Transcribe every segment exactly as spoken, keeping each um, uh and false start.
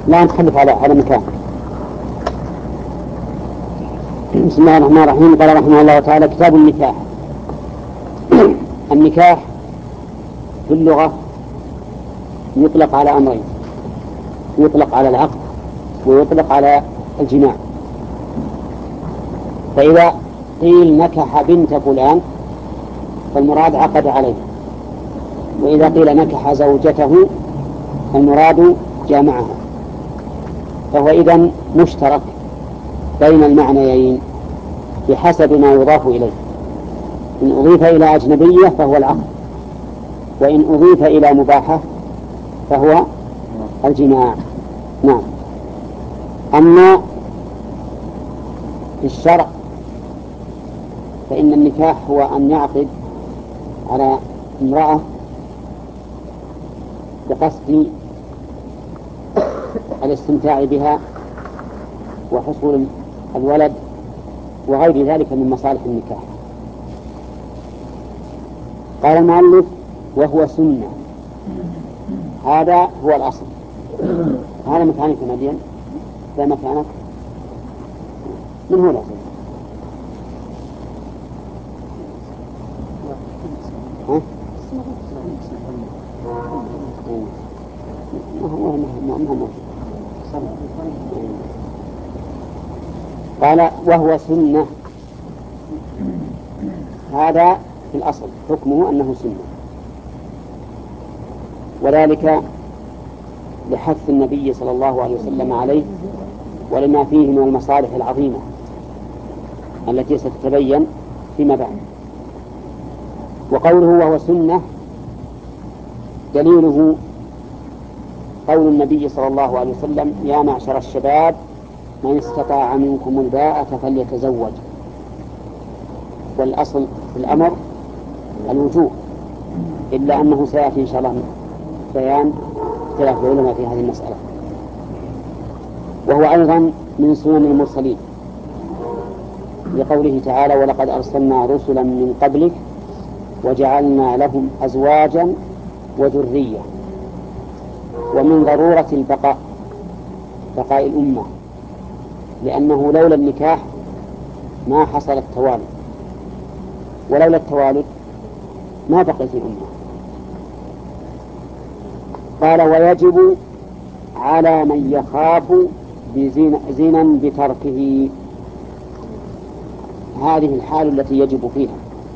لا نتخلف على على مكان. بسم الله الرحمن الرحيم. قال رحمه الله تعالى: كتاب النكاح. النكاح في اللغة يطلق على أمرين: يطلق على العقد ويطلق على الجماع. فإذا قيل نكح بنت فلان فالمراد عقد عليه، وإذا قيل نكح زوجته فالمراد جامعها. فهو إذن مشترك بين المعنيين بحسب ما يضاف إليه. إن أضيف إلى أجنبية فهو العقد، وإن أضيف إلى مباحة فهو الجماع. نعم. أما في الشرع فإن النكاح هو أن يعقد على امرأة بقصد الاستمتاع بها وحصول الولد وغير ذلك من مصالح النكاح. قال المؤلف: وهو سنة. هذا هو الأصل. هذا مكانك مدين، ذا مكانك من هو الأصل؟ ها؟ قال: وهو سنة. هذا في الأصل حكمه أنه سنة، وذلك لحث النبي صلى الله عليه وسلم عليه ولما فيه من المصالح العظيمة التي ستتبين فيما بعد. وقوله وهو سنة دليله قول النبي صلى الله عليه وسلم: يا معشر الشباب من استطاع منكم الباءة فليتزوج. والأصل في الأمر الوجوب، إلا أنه سيأتي إن شاء الله بيان اختلاف العلماء في هذه المسألة. وهو أيضا من سنن المرسلين لقوله تعالى: ولقد أرسلنا رسلا من قبلك وجعلنا لهم أزواجا وذرية. ومن ضرورة البقاء بقاء الأمة، لأنه لولا النكاح ما حصل التوالد، ولولا التوالد ما بقيت الأمة. قال: ويجب على من يخاف زنا بتركه. هذه الحال التي يجب فيها.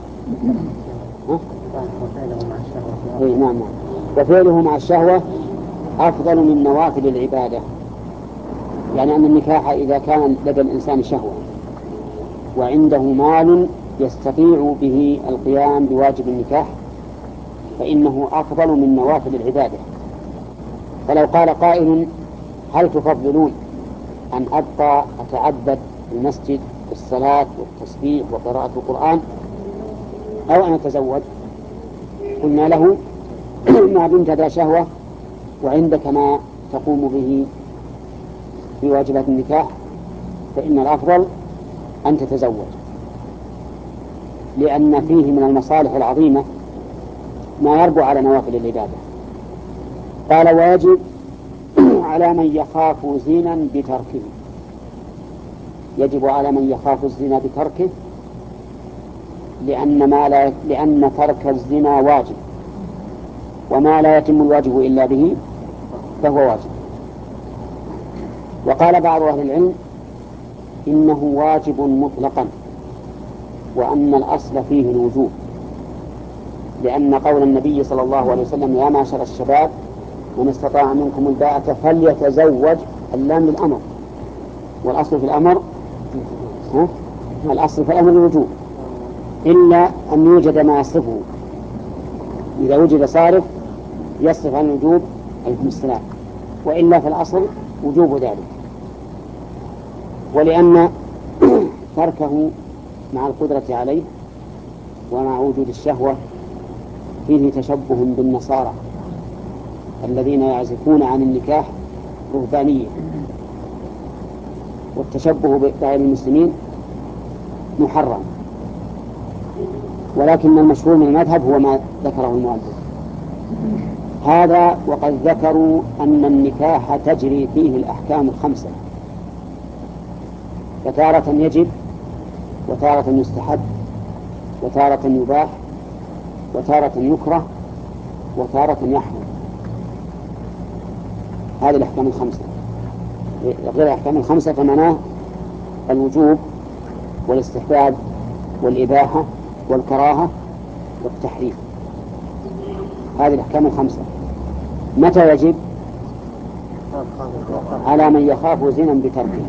إيه نعم. وفعله مع الشهوة أفضل من نوافل العبادة. يعني أن النكاح إذا كان لدى الإنسان شهوة وعنده مال يستطيع به القيام بواجب النكاح فإنه أفضل من نوافل العبادة. فلو قال قائل: هل تفضلون أن أبقى أتعبد في المسجد بالصلاة والتسبيح وقراءة القرآن أو أن أتزوج؟ قلنا له: ما دمت ذا شهوة وعندك ما تقوم به في واجبات النكاح فإن الأفضل أن تتزوج، لأن فيه من المصالح العظيمة ما يربو على نوافل العبادة. قال: ويجب على من يخاف زنا بتركه. يجب على من يخاف الزنا بتركه لأن, ما لا لأن ترك الزنا واجب، وما لا يتم الواجب إلا به فهو واجب. وقال بعض أهل العلم: إنه واجب مطلقا، وأن الأصل فيه الوجوب، لأن قول النبي صلى الله عليه وسلم: يا معشر الشباب من استطاع منكم الباءة فليتزوج، اللام للأمر، والأصل في الأمر ها؟ الأصل في الأمر الوجوب، إلا أن يوجد ما يصرفه. إذا وجد صارف يصرف عن الوجوب عليكم السلام، وإلا في الأصل وجوب ذلك. ولأن تركه مع القدرة عليه ومع وجود الشهوة فيه تشبه بالنصارى الذين يعزفون عن النكاح رهبانية، والتشبه بغير المسلمين محرم. ولكن المشهور من المذهب هو ما ذكره المؤلف. هذا وقد ذكروا أن النكاح تجري فيه الأحكام الخمسة، فتارة يجب وتارة يستحب وتارة يباح وتارة يكره وتارة يحرم. هذه الأحكام الخمسة. غير الأحكام الخمسة فمعناه الوجوب والاستحباب والإباحة والكراهة والتحريم. هذه الأحكام الخمسة. متى يجب؟ على من يخاف زنا بتركه.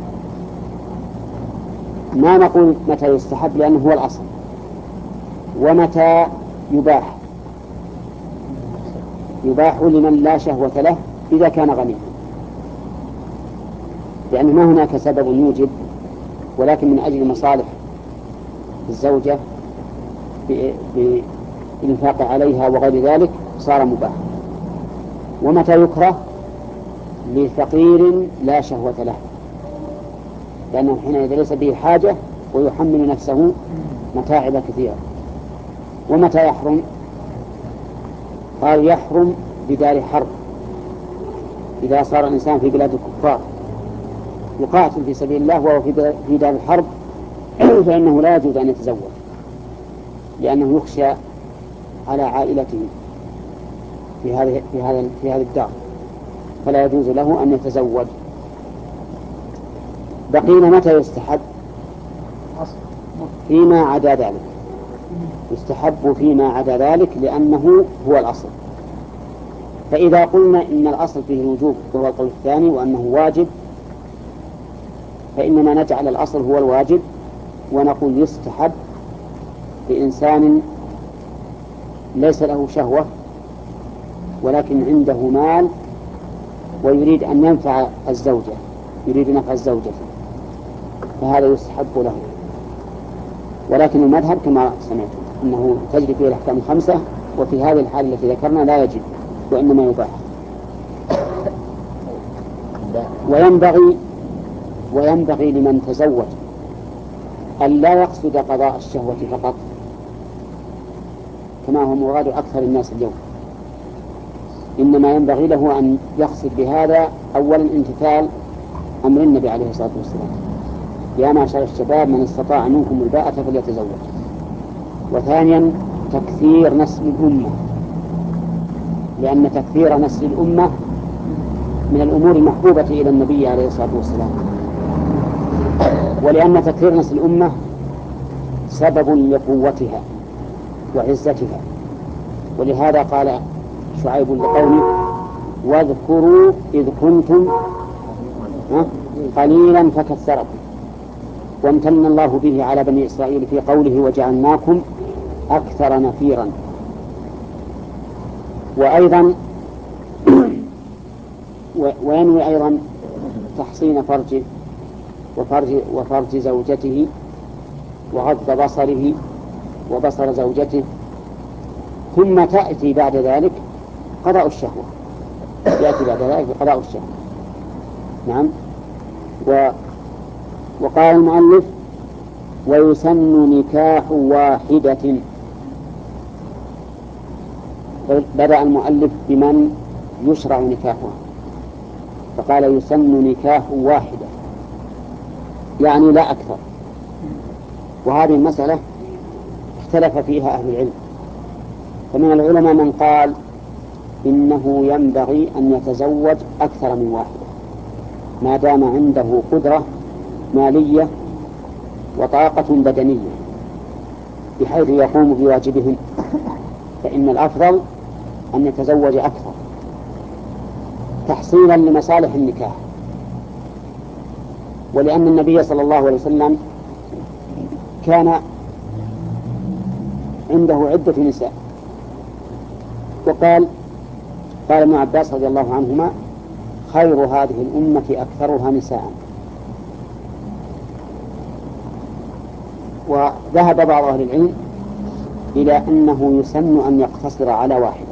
ما نقول متى يستحب لأنه هو الأصل. ومتى يباح؟ يباح لمن لا شهوة له إذا كان غنيا، لأن ما هناك سبب يوجب، ولكن من أجل مصالح الزوجة بالإنفاق عليها وغير ذلك صار مباح. ومتى يكره؟ لفقير لا شهوة له، لأنه حينئذ ليس به حاجة ويحمل نفسه متاعب كثيرة. ومتى يحرم؟ قال يحرم بدار حرب، إذا صار الإنسان في بلاد الكفار يقاتل في سبيل الله وهو في دار الحرب فإنه لا يجوز أن يتزوج، لأنه يخشى على عائلته في هذه في هذا في هذه الدار، فلا يجوز له أن يتزوج. بقينا متى يستحب؟ فيما عدا ذلك. يستحب فيما عدا ذلك لأنه هو الأصل. فإذا قلنا إن الأصل فيه الوجوب وهو القول الثاني وأنه واجب، فإننا نجعل الأصل هو الواجب ونقول يستحب لإنسان ليس له شهوة ولكن عنده مال ويريد أن ينفع الزوجة، يريد نفع الزوجة، فهذا يستحب له. ولكن المذهب كما سمعت أنه تجري فيه الأحكام الخمسة، وفي هذه الحالة التي ذكرنا لا يجب وإنما يباح. وينبغي وينبغي لمن تزوج أن لا يقصد قضاء الشهوة فقط كما هو مراد أكثر الناس اليوم، إنما ينبغي له أن يقصد بهذا أولا امتثال أمر النبي عليه الصلاة والسلام: يا معشر الشباب من استطاع منكم الباءة فليتزوج. وثانيا تكثير نسل الأمة، لأن تكثير نسل الأمة من الأمور المحبوبة إلى النبي عليه الصلاة والسلام، ولأن تكثير نسل الأمة سبب لقوتها وعزتها. ولهذا قال شعيب لقومه: واذكروا إذ كنتم قليلا فكثركم. وامتن الله به على بني إسرائيل في قوله: وجعلناكم أكثر نفيرا. وأيضا وينوي أيضا تحصين فرجه وفرج, وفرج زوجته وغض بصره وبصر زوجته، ثم تأتي بعد ذلك قضاء الشهوة، يأتي بعد ذلك قضاء الشهوة. نعم. و وقال المؤلف: ويسن نكاح واحدة. بدأ المؤلف بمن يشرع نكاحها فقال: يسن نكاح واحدة، يعني لا أكثر. وهذه المسألة اختلف فيها أهل العلم، فمن العلماء من قال إنه ينبغي أن يتزوج أكثر من واحدة ما دام عنده قدرة مالية وطاقة بدنية بحيث يقوم بواجبهم، فإن الأفضل أن يتزوج أكثر تحصيلا لمصالح النكاح. ولأن النبي صلى الله عليه وسلم كان عنده عدة نساء، وقال قال ابن عباس رضي الله عنهما: خير هذه الأمة أكثرها نساء. وذهب بعض أهل العلم إلى أنه يسن أن يقتصر على واحدة،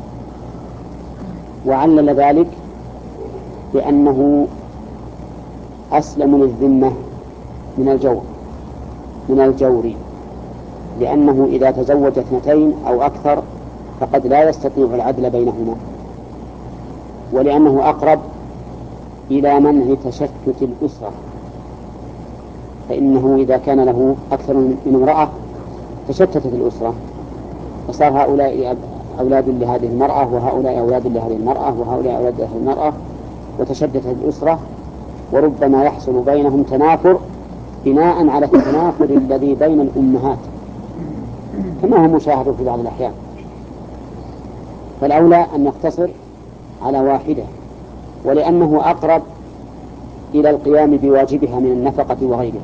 وعلل ذلك بأنه أسلم للذمة من الجور من الجور لأنه إذا تزوج اثنتين أو أكثر فقد لا يستطيع العدل بينهما، ولأنه أقرب إلى منع تشتت الأسرة، فإنه إذا كان له أكثر من امرأة تشتتت الأسرة، فصار هؤلاء أولاد لهذه المرأة وهؤلاء أولاد لهذه المرأة وهؤلاء أولاد لهذه المرأة، وتشتتت الأسرة، وربما يحصل بينهم تنافر بناء على التنافر الذي بين الأمهات كما هو مشاهد في بعض الأحيان. فالأولى أن يقتصر على واحدة، ولأنه أقرب إلى القيام بواجبها من النفقة وغيرها،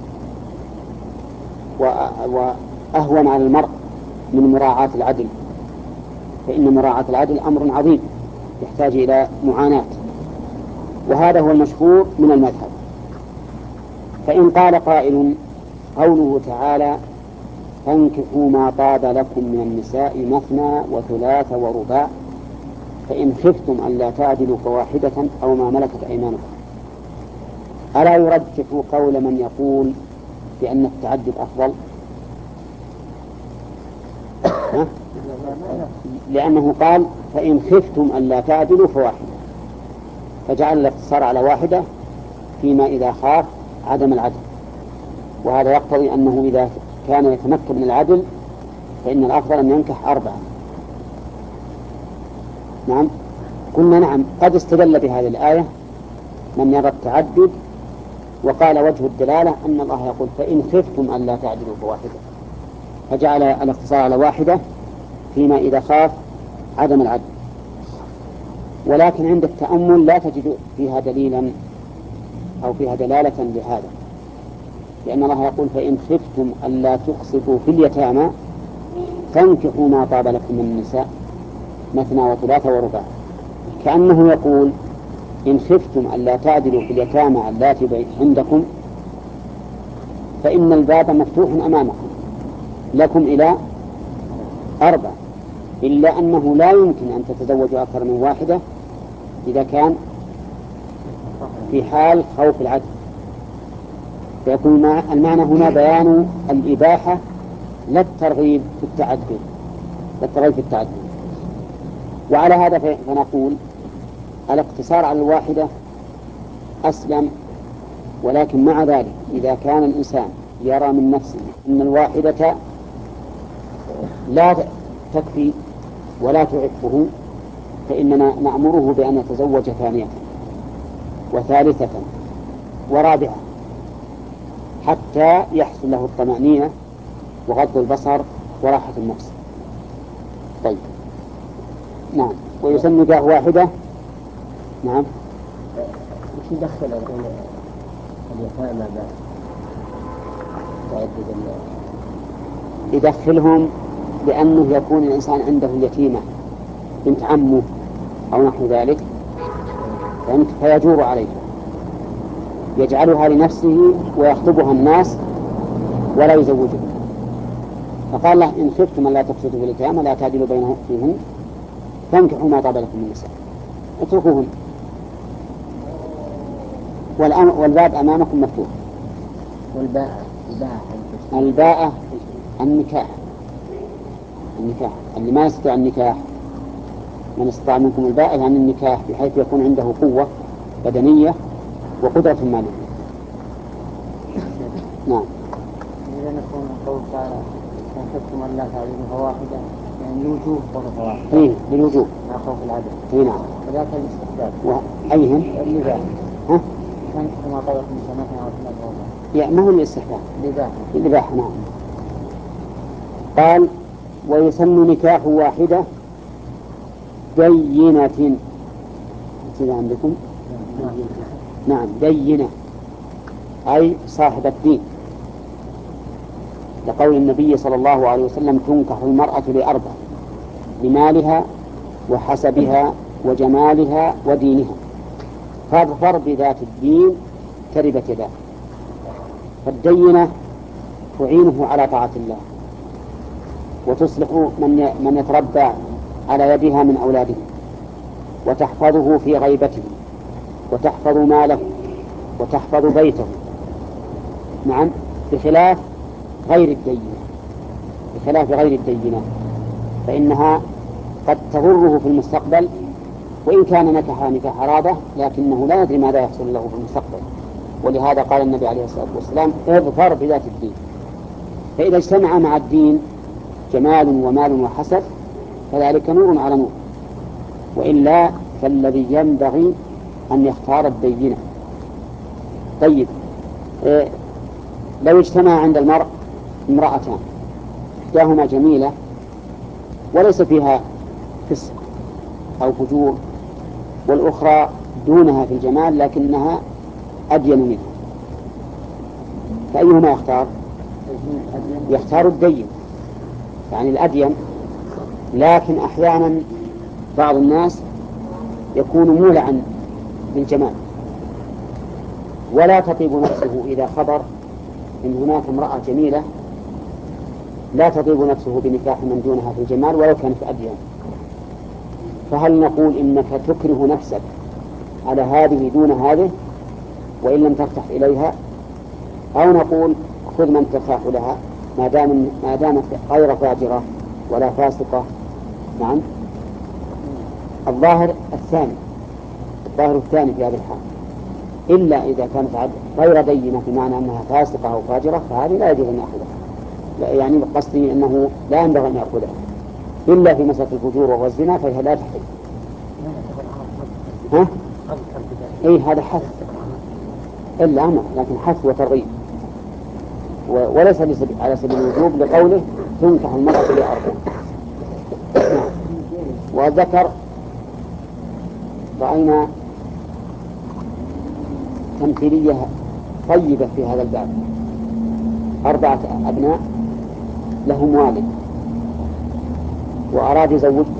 وأهون على المرء من مراعاة العدل، فإن مراعاة العدل أمر عظيم يحتاج إلى معاناة، وهذا هو المشهور من المذهب. فإن قال قائل: قوله تعالى فانكحوا ما طاب لكم من النساء مثنى وثلاث ورباع فإن خفتم ألا تعدلوا فواحدة أو ما ملكت أيمانكم، ألا يرجح قول من يقول بأن التعدد أفضل؟ لأنه قال فإن خفتم ألا تعدلوا فواحدة، فجعل الاقتصار على واحدة فيما إذا خاف عدم العدل، وهذا يقتضي أنه إذا كان يتمكن من العدل فإن الأفضل أن ينكح أربعة. نعم، قلنا نعم، قد استدل بهذه الآية من يرى التعدد، وقال وجه الدلالة أن الله يقول فإن خفتم ألا تعدلوا فواحدة، فجعل الاقتصار على واحدة فيما إذا خاف عدم العدل. ولكن عند التأمل لا تجد فيها دليلا أو فيها دلالة لهذا، لأن الله يقول فإن خفتم ألا تقسطوا في اليتامى فانكحوا ما طاب لكم من النساء مثنى وثلاث ورباع، كأنه يقول إن خفتم ألا تعدلوا في اليتامى اللاتي عندكم فإن الباب مفتوح أمامكم لكم إلى أربع، إلا أنه لا يمكن أن تتزوجوا أكثر من واحدة إذا كان في حال خوف العدل. فيكون المعنى هنا بيان الإباحة لا الترغيب في التعدد، لا الترغيب في التعدد. وعلى هذا فنقول الاقتصار على الواحدة أسلم، ولكن مع ذلك إذا كان الإنسان يرى من نفسه أن الواحدة لا تكفي ولا تعفه فإننا نأمره بأن يتزوج ثانية وثالثة ورابعة حتى يحصل له الطمأنينة وغض البصر وراحة النفس. طيب، نعم. ويسمى نكاح واحدة. نعم. وش يدخل اليتامى تعدد؟ يدخلهم لأنه يكون الإنسان عنده اليتيمة بنت عمه أو نحو ذلك، فيجور عليه، يجعلها لنفسه ويخطبها الناس ولا يزوجها. فقال له إن خفتم أن لا تقسطوا في اليتامى لا تعدلوا بينهم فيهن فانكحوا ما طاب لكم من النساء، اتركوهن، والباب أمامكم مفتوح. والباء الباء النكاح، النكاح اللي ما يستطيع النكاح، من استطاع منكم الباء عن النكاح بحيث يكون عنده قوة بدنية وقدرة مالية. نعم. إذا نكون القول تعالى إن خفتم أن لا تعدلوا فواحدة، يعني الوجوب فرض واحد. إيه، بالوجوب. لا خوف العدل. إيه نعم. وذاك الاستحباب. وأيهن؟ الإباحة. ها؟ كان كما طلب من سنتنا وثلاث وربع. يعني ما هو الاستحباب؟ الإباحة. الإباحة نعم. قال ويسمى نكاح واحدة دينة. كذا عندكم؟ نعم، دينة أي صاحب الدين، لقول النبي صلى الله عليه وسلم تنكح المرأة لأربع: لمالها وحسبها وجمالها ودينها، فاظفر بذات الدين تربت يداه. فالدينة تعينه على طاعة الله وتصلح من من يتربى على يدها من أولاده، وتحفظه في غيبته، وتحفظ ماله، وتحفظ بيته. نعم، بخلاف غير الدينة، بخلاف غير الدينة فإنها قد تضره في المستقبل، وإن كان نكح نكاح راضة لكنه لا يدري ماذا يحصل له في المستقبل. ولهذا قال النبي عليه الصلاة والسلام اظفر بذات الدين. فإذا اجتمع مع الدين جمال ومال وحسب فذلك نور على نور، وإلا فالذي ينبغي أن يختار الدينة. طيب إيه لو اجتمع عند المرء امرأتان إحداهما جميلة وليس فيها فسق أو فجور، والأخرى دونها في الجمال لكنها أدين منها، فأيهما يختار؟ يختار الدين، يعني الأدين. لكن أحيانا بعض الناس يكون مولعا بالجمال ولا تطيب نفسه إذا خبر إن هناك امرأة جميلة، لا تطيب نفسه بنكاح من دونها في الجمال ولو كانت أدين. فهل نقول إنك تكره نفسك على هذه دون هذه وإن لم ترتاح إليها، أو نقول خذ من ترتاح لها ما دام ما دامت غير فاجرة ولا فاسقة؟ نعم، الظاهر الثاني، الظاهر الثاني في هذا الحال، إلا إذا كانت غير دينة بمعنى أنها فاسقة أو فاجرة فهذه لا يجوز أن يأخذها. يعني قصدي أنه لا ينبغي أن يأخذها إلا في مسألة الفجور والزنا فهي لا تحل. ها؟ إيه هذا حث إلا أمر، لكن حث وترغيب وليس على سبيل الوجوب، لقوله تنكح المرأة لأربع. وذكر رأينا تمثيلية طيبة في هذا الباب. أربعة أبناء لهم والد وأراد يزوجهم،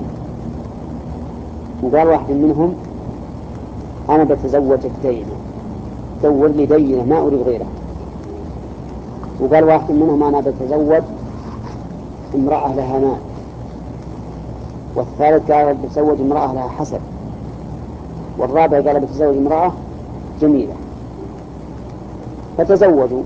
وقال واحد منهم أنا بتزوجك دينة، دور لي دينة ما أريد غيرها. وقال واحد منهم أنا بتزوج امرأة لها مال، والثالث قال بتزوج امرأة لها حسب، والرابع قال بتزوج امرأة جميلة. فتزوجوا.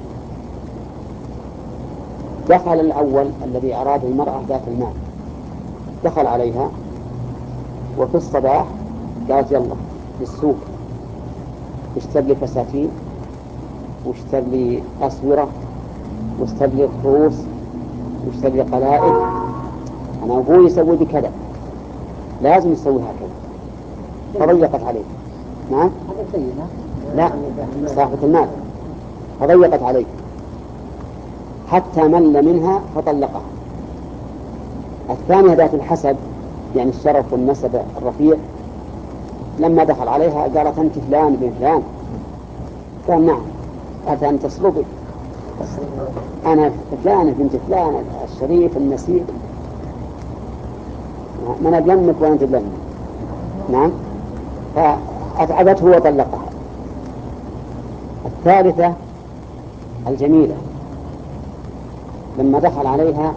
دخل الأول الذي أراد المرأة ذات المال، دخل عليها وفي الصباح قالت يلا للسوق اشتر لي فساتين واشتر لي أسورة واشتر لي رؤوس واشتر لي قلائد، أنا أبوي يسوي بكذا لازم يسوي هكذا. فضيقت عليه. نعم؟ لا، صاحبة المال. فضيقت عليه حتى مل منها فطلقها. الثانية ذات الحسب يعني الشرف والنسب الرفيع لما دخل عليها قالت أنت فلان بن فلان، قال نعم. قالت أنت تصلبي، أنا فلان بنت فلان الشريف النسيب، من أبلمك وأنت أبلمك. نعم. فأتعبته وطلقها. الثالثة الجميلة لما دخل عليها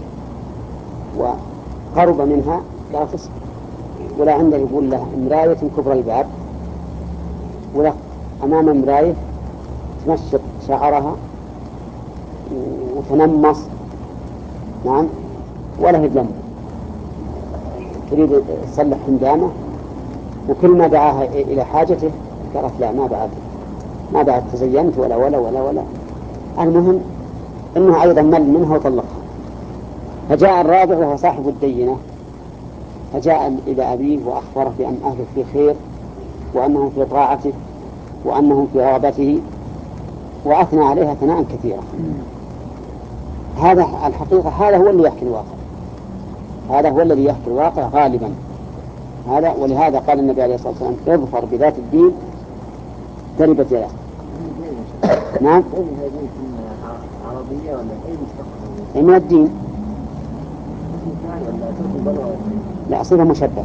وقرب منها لا تصبر ولا عنده يقول له مراية كبر الباب، ولا أمام مراية تمشط شعرها وتنمص. نعم. ولا هدلم، تريد تصلح حمدانه، وكل ما دعاها إلى حاجته قالت لا ما بعد ما بعد تزينت ولا ولا ولا ولا. المهم إنه أيضا مل منها وطلقها. فجاء الرابع وهو صاحب الدينة، فجاء إلى أبيه وأخبره بأن أهله في خير وأنهم في طاعته وأنهم في رغبته، وأثنى عليها ثناء كثيرا. هذا الحقيقة هذا هو اللي يحكي الواقع، هذا هو الذي يحكي الواقع غالبا هذا. ولهذا قال النبي عليه الصلاة والسلام اظفر بذات الدين تربت يداك. نعم. عربية ولا أي مستقبل؟ من الدين. لا صفة مشبهة.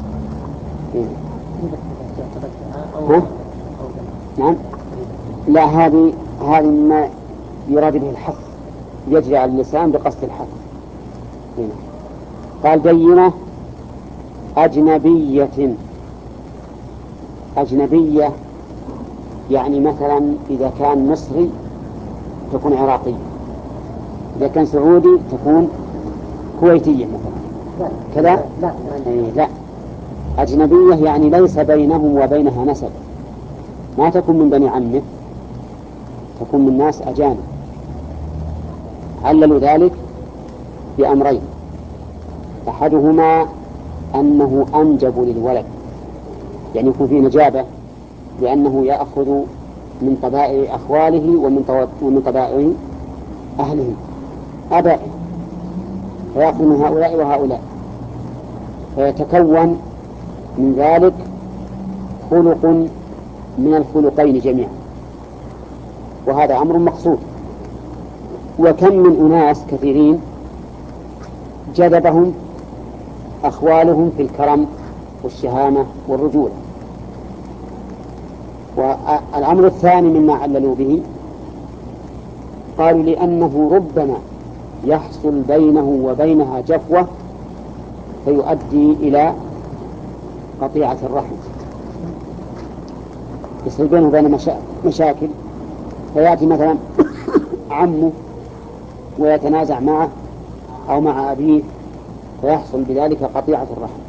ها؟ نعم. لا هذه هذه ما يراد به الحث، يجري على اللسان بقصد الحث. قال بينة أجنبية. أجنبية يعني مثلا إذا كان مصري تكون عراقية، إذا كان سعودي تكون كويتية مثلا. كذا؟ لا إيه لا، أجنبية يعني ليس بينه وبينها نسب، ما تكون من بني عمه، تكون من ناس أجانب. عللوا ذلك بأمرين، أحدهما أنه أنجب للولد، يعني يكون فيه نجابة، لأنه يأخذ من طبائع أخواله ومن طبائع أهله أبائه، فيأخذ من هؤلاء وهؤلاء، فيتكون من ذلك خلق من الخلقين جميعا، وهذا أمر مقصود. وكم من أناس كثيرين جذبهم أخوالهم في الكرم والشهامة والرجولة. والأمر الثاني مما عللوا به قالوا لأنه ربما يحصل بينه وبينها جفوة فيؤدي إلى قطيعة الرحم، يصير بينه وبين مشا... مشاكل، فيأتي مثلا عمه ويتنازع معه أو مع أبيه فيحصل بذلك قطيعة الرحم.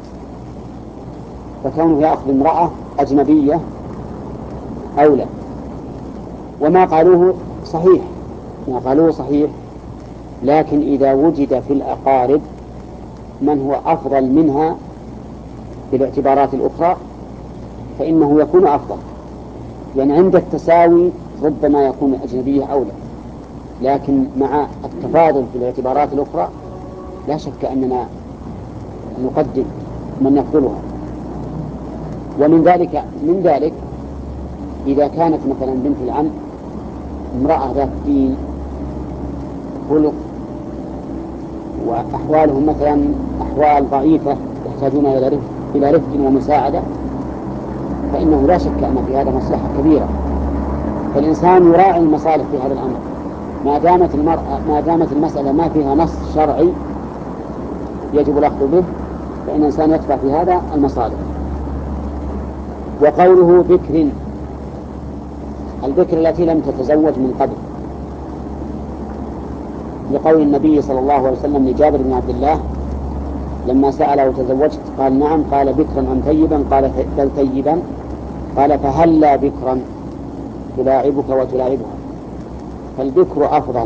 فكونه يأخذ امرأة أجنبية أولى. وما قالوه صحيح، ما قالوه صحيح، لكن إذا وجد في الأقارب من هو أفضل منها بالاعتبارات الأخرى فإنه يكون أفضل، يعني عند التساوي ربما يكون الأجنبية أولى، لكن مع التفاضل في الاعتبارات الأخرى لا شك أننا نقدم من يفضلها. ومن ذلك من ذلك إذا كانت مثلا بنت العم امرأة ذات دين خلق وأحوالهم مثلا أحوال ضعيفة يحتاجون إلى رفق إلى رفق ومساعدة، فإنه لا شك أن في هذا مصلحة كبيرة، فالإنسان يراعي المصالح في هذا الأمر. ما دامت المرأة ما دامت المسألة ما فيها نص شرعي يجب الأخذ به، فإن الإنسان يدفع في هذا المصالح. وقوله بكر، البكر التي لم تتزوج من قبل، لقول النبي صلى الله عليه وسلم لجابر بن عبد الله لما سأله تزوجت قال نعم، قال بكرا أم ثيبا؟ قال بل ثيبا. قال فهلا بكرا تلاعبك وتلاعبها. فالبكر أفضل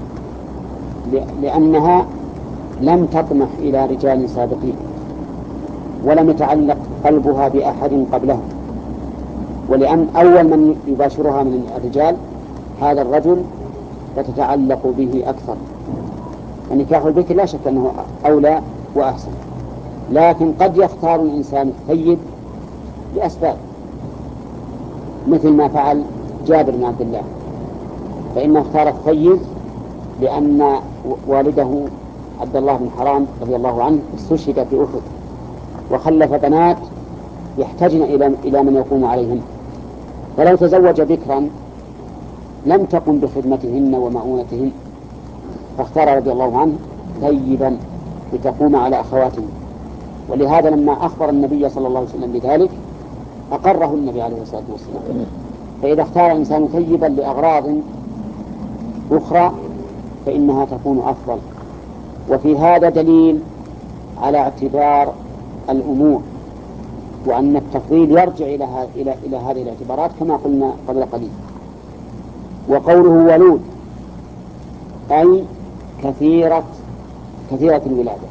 لأنها لم تطمح إلى رجال سابقين ولم يتعلق قلبها بأحد قبلهم، ولأن أول من يباشرها من الرجال هذا الرجل فتتعلق به أكثر. فنكاح البكر لا شك أنه أولى وأحسن، لكن قد يختار الإنسان الثيب لأسباب، مثل ما فعل جابر بن عبد الله، فإنه اختار الثيب لأن والده عبد الله بن حرام رضي الله عنه استشهد في أحد وخلف بنات يحتاجن إلى إلى من يقوم عليهن، فلو تزوج بكرا لم تقم بخدمتهن ومؤونتهن، فاختار رضي الله عنه ثيبا لتقوم على أخواتهن. ولهذا لما أخبر النبي صلى الله عليه وسلم بذلك أقره النبي عليه الصلاة والسلام. فإذا اختار الإنسان ثيبا لأغراض أخرى فإنها تكون أفضل. وفي هذا دليل على اعتبار الأمور، وأن التفضيل يرجع إلى إلى إلى هذه الاعتبارات كما قلنا قبل قليل. وقوله ولود أي كثيرة كثيرة الولادة،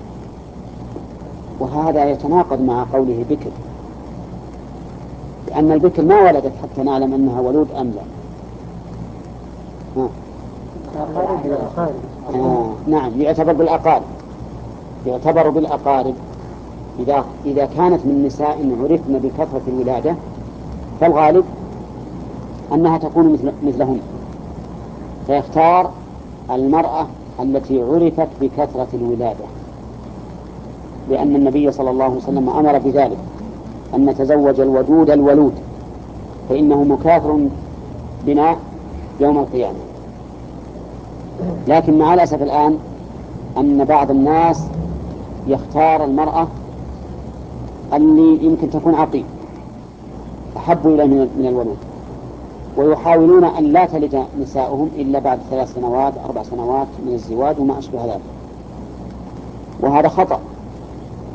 وهذا يتناقض مع قوله بكر، لأن البكر ما ولدت حتى نعلم أنها ولود أم لا. آه نعم، يعتبر بالأقارب، يعتبر بالأقارب. إذا إذا كانت من نساء عرفن بكثرة الولادة فالغالب أنها تكون مثل مثلهن، فيختار المرأة التي عرفت بكثرة الولادة، لأن النبي صلى الله عليه وسلم أمر بذلك أن نتزوج الودود الولود فإنه مكاثر بنا يوم القيامة. لكن مع الأسف الآن أن بعض الناس يختار المرأة اللي يمكن تكون عقيم أحب إليه من الولود، ويحاولون أن لا تلد نساؤهم إلا بعد ثلاث سنوات أربع سنوات من الزواج وما أشبه ذلك، وهذا خطأ،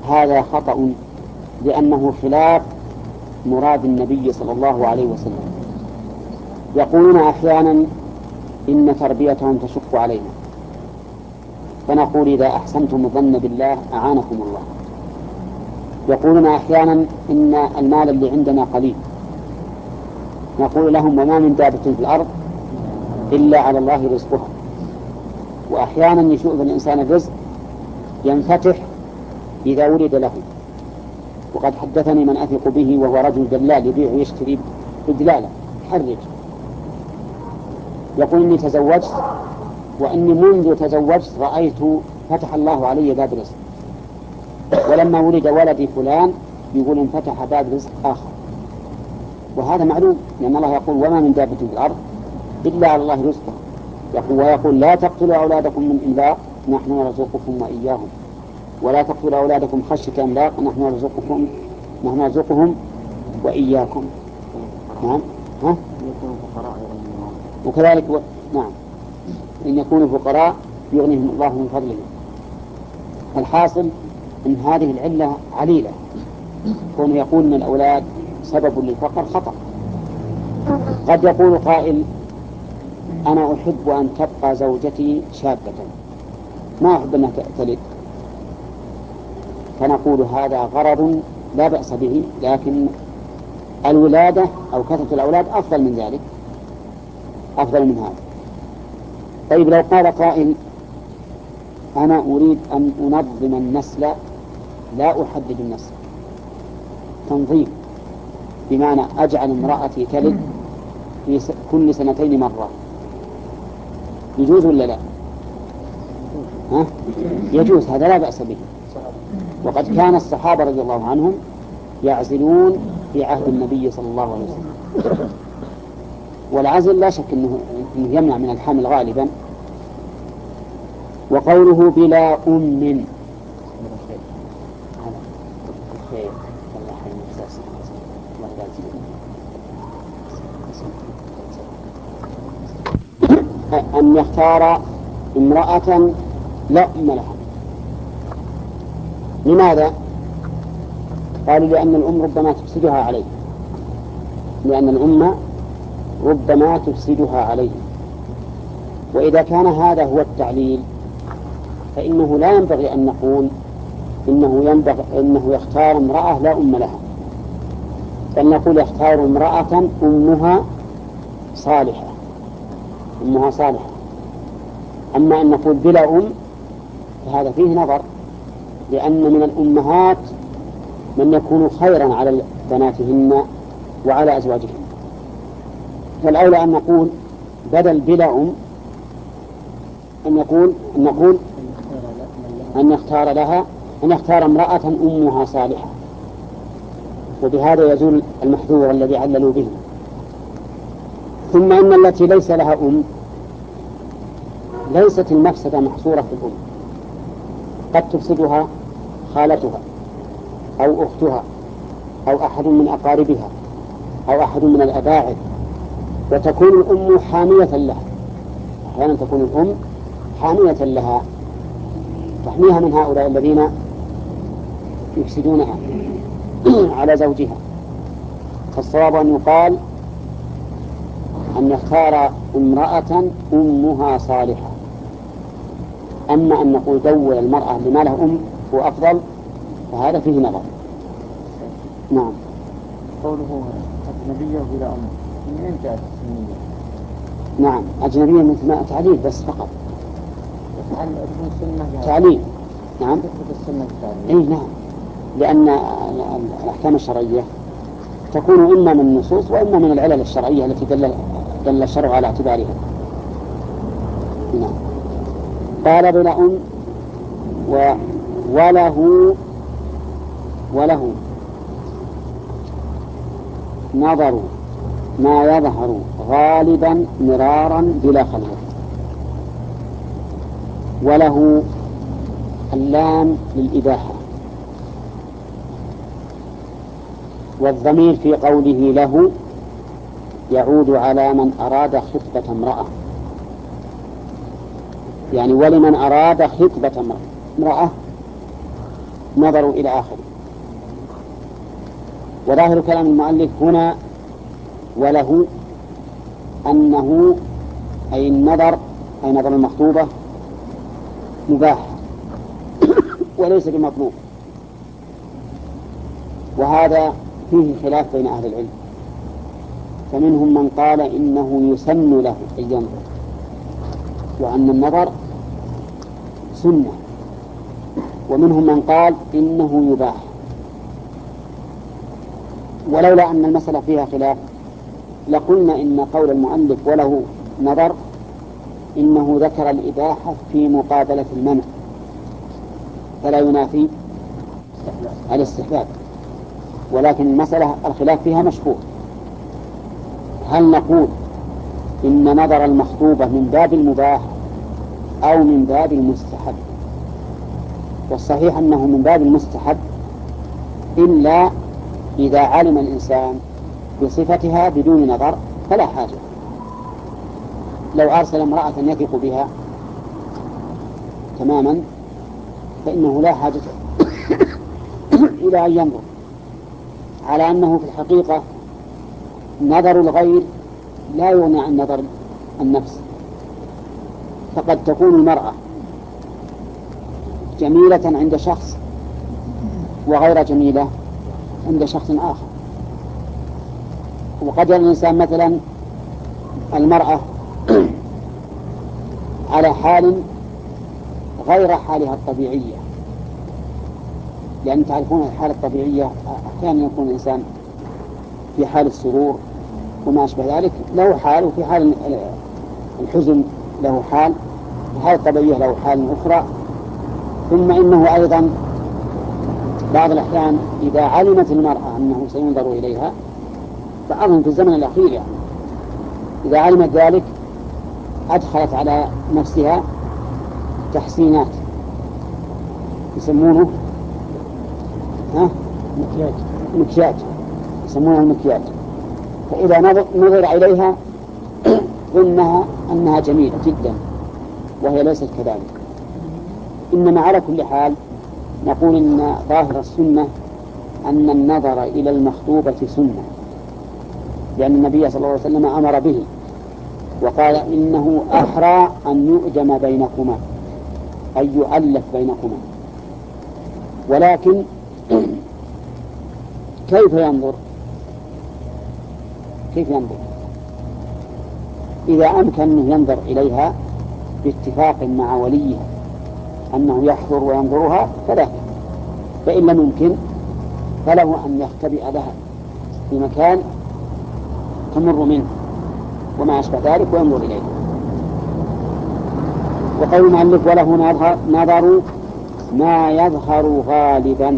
هذا خطأ، لأنه خلاف مراد النبي صلى الله عليه وسلم. يقولون أحيانا إن تربيتهم تشق علينا، فنقول إذا أحسنتم الظن بالله أعانكم الله. يقولون أحيانا إن المال اللي عندنا قليل، نقول لهم وما من دابة في الأرض إلا على الله رزقها. وأحيانا يشوف الإنسان الرزق ينفتح إذا ولد له، وقد حدثني من أثق به وهو رجل دلال يبيع ويشتري بدلالة حرج، يقول إني تزوجت وإني منذ تزوجت رأيت فتح الله علي باب رزق، ولما ولد ولدي فلان يقول انفتح باب رزق آخر. وهذا معلوم، لأن الله يقول وما من دابة في الأرض إلا على الله رزقها. يقول ويقول لا تقتلوا أولادكم من إملاق نحن نرزقكم وإياهم، ولا تقتلوا أولادكم خشية إملاق نحن نرزقكم نحن نرزقهم وإياكم. نعم ها؟ وكذلك و... نعم إن يكونوا فقراء يغنيهم الله من فضله. الحاصل أن هذه العلة عليلة، كون يقول من الأولاد سبب للفقر خطأ. قد يقول قائل أنا أحب أن تبقى زوجتي شابة ما أحب أنها تلد، فنقول هذا غرض لا بأس به، لكن الولادة أو كثرة الأولاد أفضل من ذلك، أفضل من هذا. طيب لو قال قائل أنا أريد أن أنظم النسل لا أحدد النسل، تنظيم بمعنى أجعل امرأتي تلد في كل سنتين مرة، يجوز ولا لا؟ ها؟ يجوز، هذا لا بأس به. وقد كان الصحابة رضي الله عنهم يعزلون في عهد النبي صلى الله عليه وسلم، والعزل لا شك أنه يمنع من الحمل غالبا. وقوله بلا أم أن يختار امرأة لا أم لها. لماذا؟ قالوا لأن الأم ربما تفسدها عليه، لأن الأم ربما تفسدها عليه. وإذا كان هذا هو التعليل فإنه لا ينبغي أن نقول إنه ينبغي إنه يختار امرأة لا أم لها، بل نقول يختار امرأة أمها صالحة، أمها صالحة. أما أن نقول بلا أم فهذا فيه نظر، لأن من الأمهات من يكون خيرا على بناتهن وعلى أزواجهن. فالأولى أن نقول بدل بلا أم أن نقول أن نقول أن يختار لها أن يختار امرأة أمها صالحة، وبهذا يزول المحذور الذي عللوا به. ثم أن التي ليس لها أم ليست المفسدة محصورة في الأم، قد تفسدها خالتها أو أختها أو أحد من أقاربها أو أحد من الأباعد، وتكون الأم حامية لها. أحيانا تكون الأم حامية لها تحميها من هؤلاء الذين يفسدونها على زوجها. فالصواب أن يقال أن يختار امرأة أمها صالحة. أما أن نقول دول المرأة لما له أم هو أفضل فهذا فيه نظر. نعم. قوله أجنبية بلا أم من أين جاءت السنية؟ نعم أجنبية مثل ما تعليل بس فقط السنة تعليل. نعم السنة إيه نعم، لأن الأحكام الشرعية تكون إما من النصوص وإما من العلل الشرعية التي دل, دل الشرع على اعتبارها. نعم. قال بلا أم و وله وله نظر ما يظهر غالبا مرارا بلا خلوة. وله اللام للإباحة، والضمير في قوله له يعود على من أراد خطبة امرأة، يعني ولمن أراد خطبة امرأة نظروا إلى آخره. وظاهر كلام المؤلف هنا وله أنه أي النظر أي نظر المخطوبة مباح وليس بمطلوب، وهذا فيه خلاف بين أهل العلم، فمنهم من قال إنه يسن له أن ينظر وأن النظر سنة، ومنهم من قال إنه يباح. ولولا أن المسألة فيها خلاف لقلنا إن قول المؤلف وله نظر إنه ذكر الإباحة في مقابلة المنع فلا ينافي الاستحباب، ولكن المسألة الخلاف فيها مشهور. هل نقول إن نظر المخطوبة من باب المباح أو من باب المستحب؟ والصحيح أنه من باب المستحب، إلا إذا علم الإنسان بصفتها بدون نظر فلا حاجة. لو أرسل امرأة يثق بها تماما فإنه لا حاجة إلى أن ينظر، على أنه في الحقيقة نظر الغير لا يغني عن نظر النفس. فقد تكون المرأة جميلة عند شخص وغير جميلة عند شخص آخر، وقد يرى الإنسان مثلا المرأة على حال غير حالها الطبيعية، لأن تعرفون الحالة الطبيعية أحيانا يكون الإنسان في حال السرور وما أشبه ذلك له حال، وفي حال الحزن له حال، الحالة الطبيعية له حال أخرى. ثم إنه أيضا بعض الأحيان إذا علمت المرأة أنه سينظر إليها، فأظن في الزمن الأخير يعني إذا علمت ذلك أدخلت على نفسها تحسينات يسمونه ها؟ مكياج مكياج يسمونه المكياج، فإذا نظر إليها ظنها أنها جميلة جدا وهي ليست كذلك. إنما على كل حال نقول إن ظاهر السنة أن النظر إلى المخطوبة سنة، لأن النبي صلى الله عليه وسلم أمر به وقال إنه أحرى أن يؤجم بينكما أي يؤلف بينكما. ولكن كيف ينظر؟ كيف ينظر؟ إذا أمكن أنه ينظر إليها باتفاق مع وليها أنه يحضر وينظرها فلا، فإن لم يمكن فله أن يختبئ لها في مكان تمر منه وما أشبه ذلك وينظر إليه. وقول المؤلف وله نظر ما يظهر غالبا،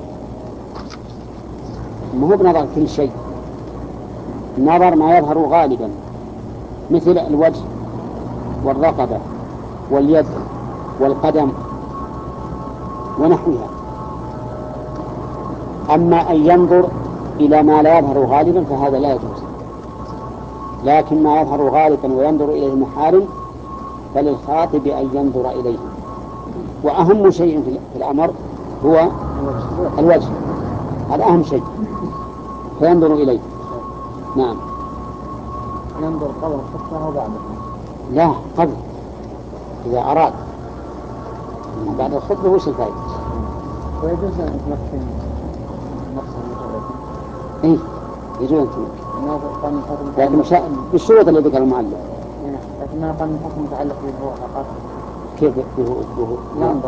ما هو بنظر كل شيء، نظر ما يظهر غالبا مثل الوجه والرقبة واليد والقدم ونحوها. أما أن ينظر إلى ما لا يظهر غالبا فهذا لا يجوز، لكن ما يظهر غالبا وينظر إليه محارم فللخاطب أن ينظر إليه. وأهم شيء في الأمر هو الوجه، هذا أهم شيء فينظر إليه. نعم. ينظر قبل الخطبة وبعد؟ لا، قبل إذا أراد. بعد الخطبة وش الفائدة؟ ويجوز أن يتمكن نفسه من إيه يجوز أن تمكن، لكن مش بالشروط اللي ذكر المعلم. لكن ما قام الحكم متعلق به هو فقط. كيف به به ينظر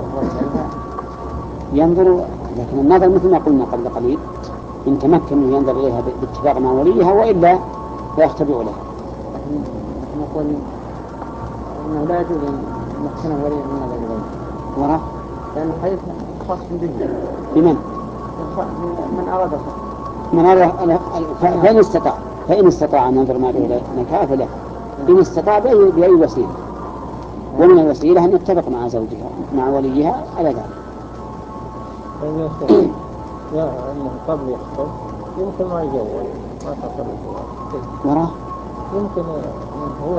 ينظر، لكن النظر مثل ما قلنا قبل قليل إن تمكن من ينظر إليها باتفاق مع وليها، وإلا فيختبئ لها. لكن نقول إنه لا يجوز أن يمكنه ولي من النظر إليه وراء، لأن الحديث خاص به. بمن؟ من أراد من أراد فإن استطاع فإن استطاع أن ينظر ما به نكاح فله، إن استطاع بأي وسيلة. ومن الوسيلة أن يتفق مع زوجها مع وليها على ذلك. فإن يستطيع يا أنه قبل يخطب يمكن ما يجوز ما تصل وراه يمكن هو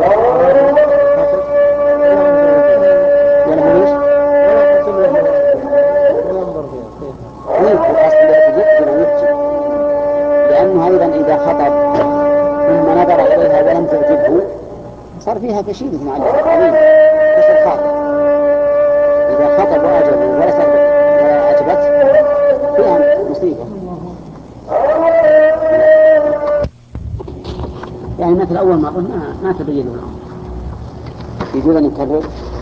ولا هو ليش ولا تصل وينظر فيها صار فيها فشيلة على إذا خطب وأعجب ولا صار ولا أعجبت فيها مصيبة. يعني مثل أول مرة ما, ما تبين الأمر. يجوز أن يكرر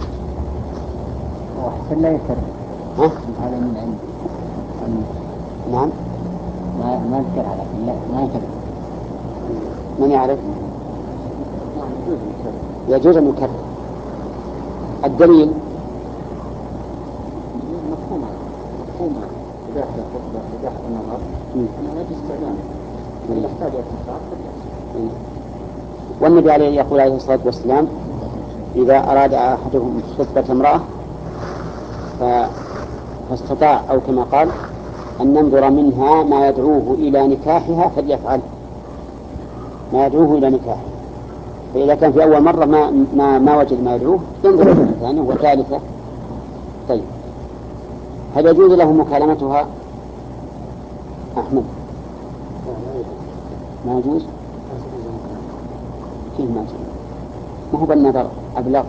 وأحسن لا يكرر. ها؟ هذا من عند نعم ما ما يذكر على لا ما يكرر. من يعرف؟ يجوز أن يكرر. الدليل مفهومة مفهومة داخل الخطبة وداخل النظر أنه يجب استعماله ولا يحتاج إلى تكرار. والنبي عليه يقول عليه الصلاة والسلام إذا أراد أحدهم خطبة امرأة فاستطاع أو كما قال أن ينظر منها ما يدعوه إلى نكاحها فليفعل ما يدعوه إلى نكاحها. فإذا كان في أول مرة ما ما, ما وجد ما يدعوه ينظر إلى الثانية والثالثة. طيب هل يجوز له مكالمتها أحمد؟ ما يجوز؟ كيف ما يجوز؟ ما هو بالنظر أبلغ.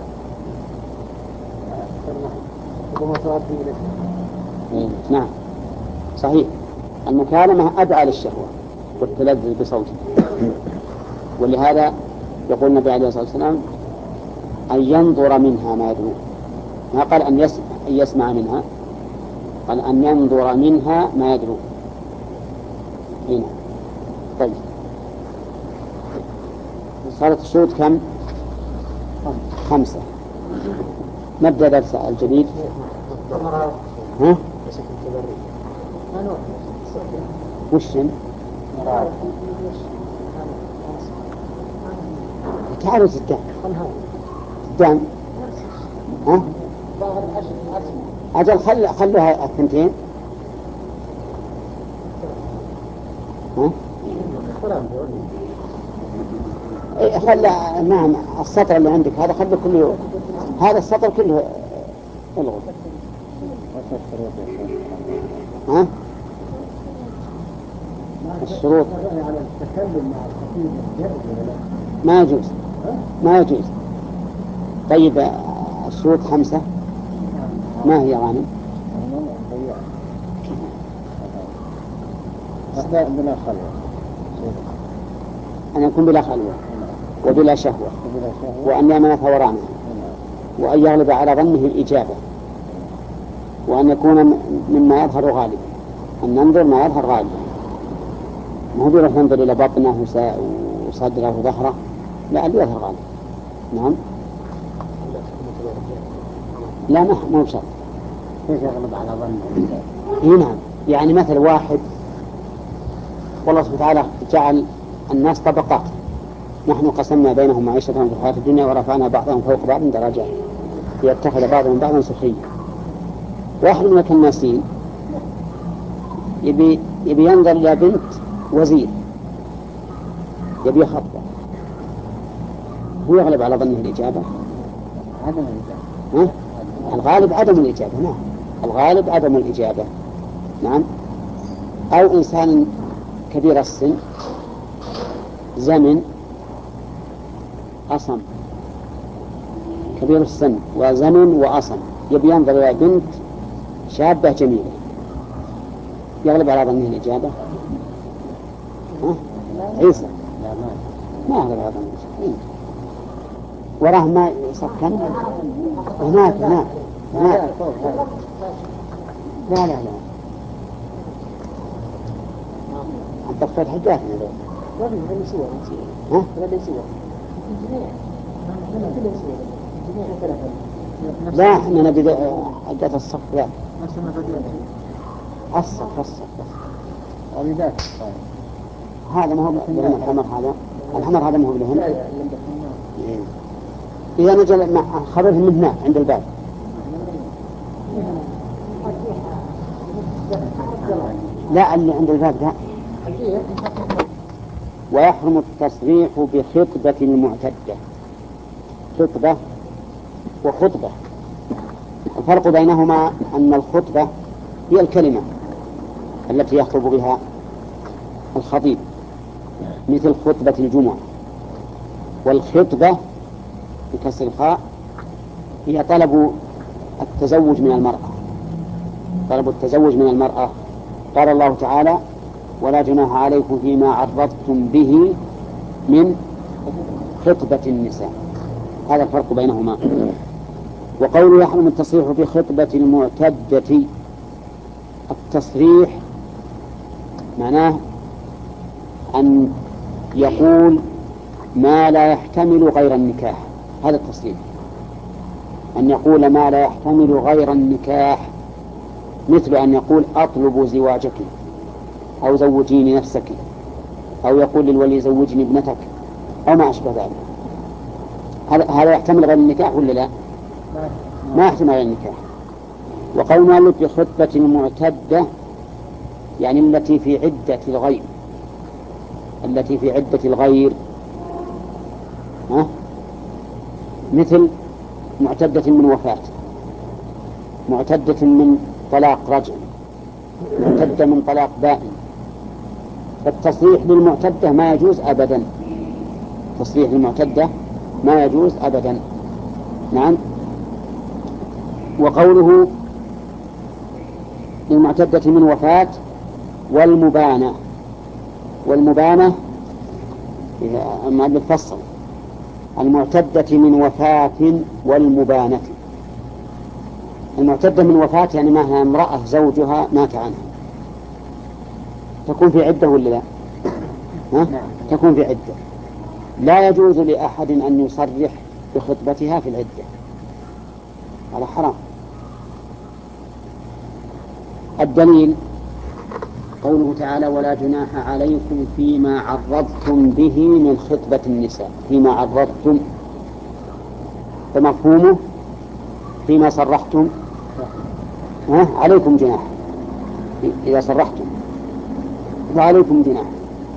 إيه. نعم صحيح المكالمة أدعى للشهوة والتلذذ بصوته. ولهذا يقول النبي عليه الصلاة والسلام أن ينظر منها ما يدعو. ما قال أن يسمع, أن يسمع منها قال أن ينظر منها ما يدعو. هنا طيب صارت الشروط كم؟ خمسة. نبدأ درس الجديد. ها؟ وش تعرف الدم الدم ها؟ أجل خل خلوها الثنتين ها؟ إيه خلى نعم السطر اللي عندك هذا خلي كله هذا السطر كله الغوا. ها؟ الشروط ما يجوز ما يجوز. طيب الشروط خمسة ما هي غانم؟ بلا خلوة أن يكون بلا خلوة وبلا شهوة وأن يمنع ثورانها وأن يغلب على ظنه الإجابة وأن يكون مما يظهر غالبا أن ننظر ما يظهر غالبا ما هو بيروح ينظر إلى بطنه وصدره وظهره لا اللي يظهر غالبا. نعم لا ما مو بشرط يغلب على ظنه. إيه نعم يعني مثل واحد والله سبحانه وتعالى جعل الناس طبقات نحن قسمنا بينهم معيشتهم في الحياة الدنيا ورفعنا بعضهم فوق بعض درجات ليتخذ بعضهم بعضا سخريا. واحد من الناسين يبي يبي ينظر إلى بنت وزير يبي خطبة هو يغلب على ظنه الإجابة عدم الإجابة. الغالب عدم الإجابة. نعم الغالب عدم الإجابة. نعم أو إنسان كبير السن زمن أصم كبير السن وزمن وأصم يبي ينظر إلى بنت شابة جميلة يغلب على ظنه الإجابة. عيسى ما يغلب على ظنه الإجابة. وراه ما يسكن هناك هناك هناك لا لا لا الدكتور حجات ها؟ لا احنا نبي حجات الصف لا الصف الصف هذا ما هو لهم الحمر هذا الحمر هذا ما هو لهم. إذا نجل مع خبرهم من هناك عند الباب لا اللي عند الباب لا. ويحرم التصريح بخطبة المعتدة. خطبة وخطبة الفرق بينهما أن الخطبة هي الكلمة التي يخطب بها الخطيب مثل خطبة الجمعة والخطبة بكسر الخاء هي طلب التزوج من المرأة، طلب التزوج من المرأة. قال الله تعالى: ولا جناح عليكم فيما عرضتم به من خطبة النساء. هذا الفرق بينهما. وقوله يحرم التصريح بخطبة المعتدة، التصريح معناه أن يقول ما لا يحتمل غير النكاح، هذا التصريح، أن يقول ما لا يحتمل غير النكاح، مثل أن يقول أطلب زواجك، أو زوجيني نفسك، أو يقول للولي زوجني ابنتك، أو ما أشبه ذلك. هذا يحتمل غير النكاح ولا لا؟ ما يحتمل غير النكاح. وقولنا بخطبة المعتدة يعني التي في عدة الغير، التي في عدة الغير، ها؟ مثل معتدة من وفاة، معتدة من طلاق رجع، معتدة من طلاق بائن. فالتصريح بالمعتدة ما يجوز أبدا، تصريح المعتدة ما يجوز أبدا. نعم. وقوله للمعتدة من وفاة والمبانة، والمبانة ما بالفصل، المعتدة من وفاة والمبانة. المعتدة من وفاة يعني معها امرأة زوجها مات عنها، تكون في عدة ولا لا؟ ها؟ تكون في عدة. لا يجوز لأحد أن يصرح بخطبتها في العدة، هذا حرام. الدليل قوله تعالى: ولا جناح عليكم فيما عرضتم به من خطبة النساء. فيما عرضتم، فمفهومه فيما صرحتم، ها؟ عليكم جناح، إذا صرحتم وعليكم جناح.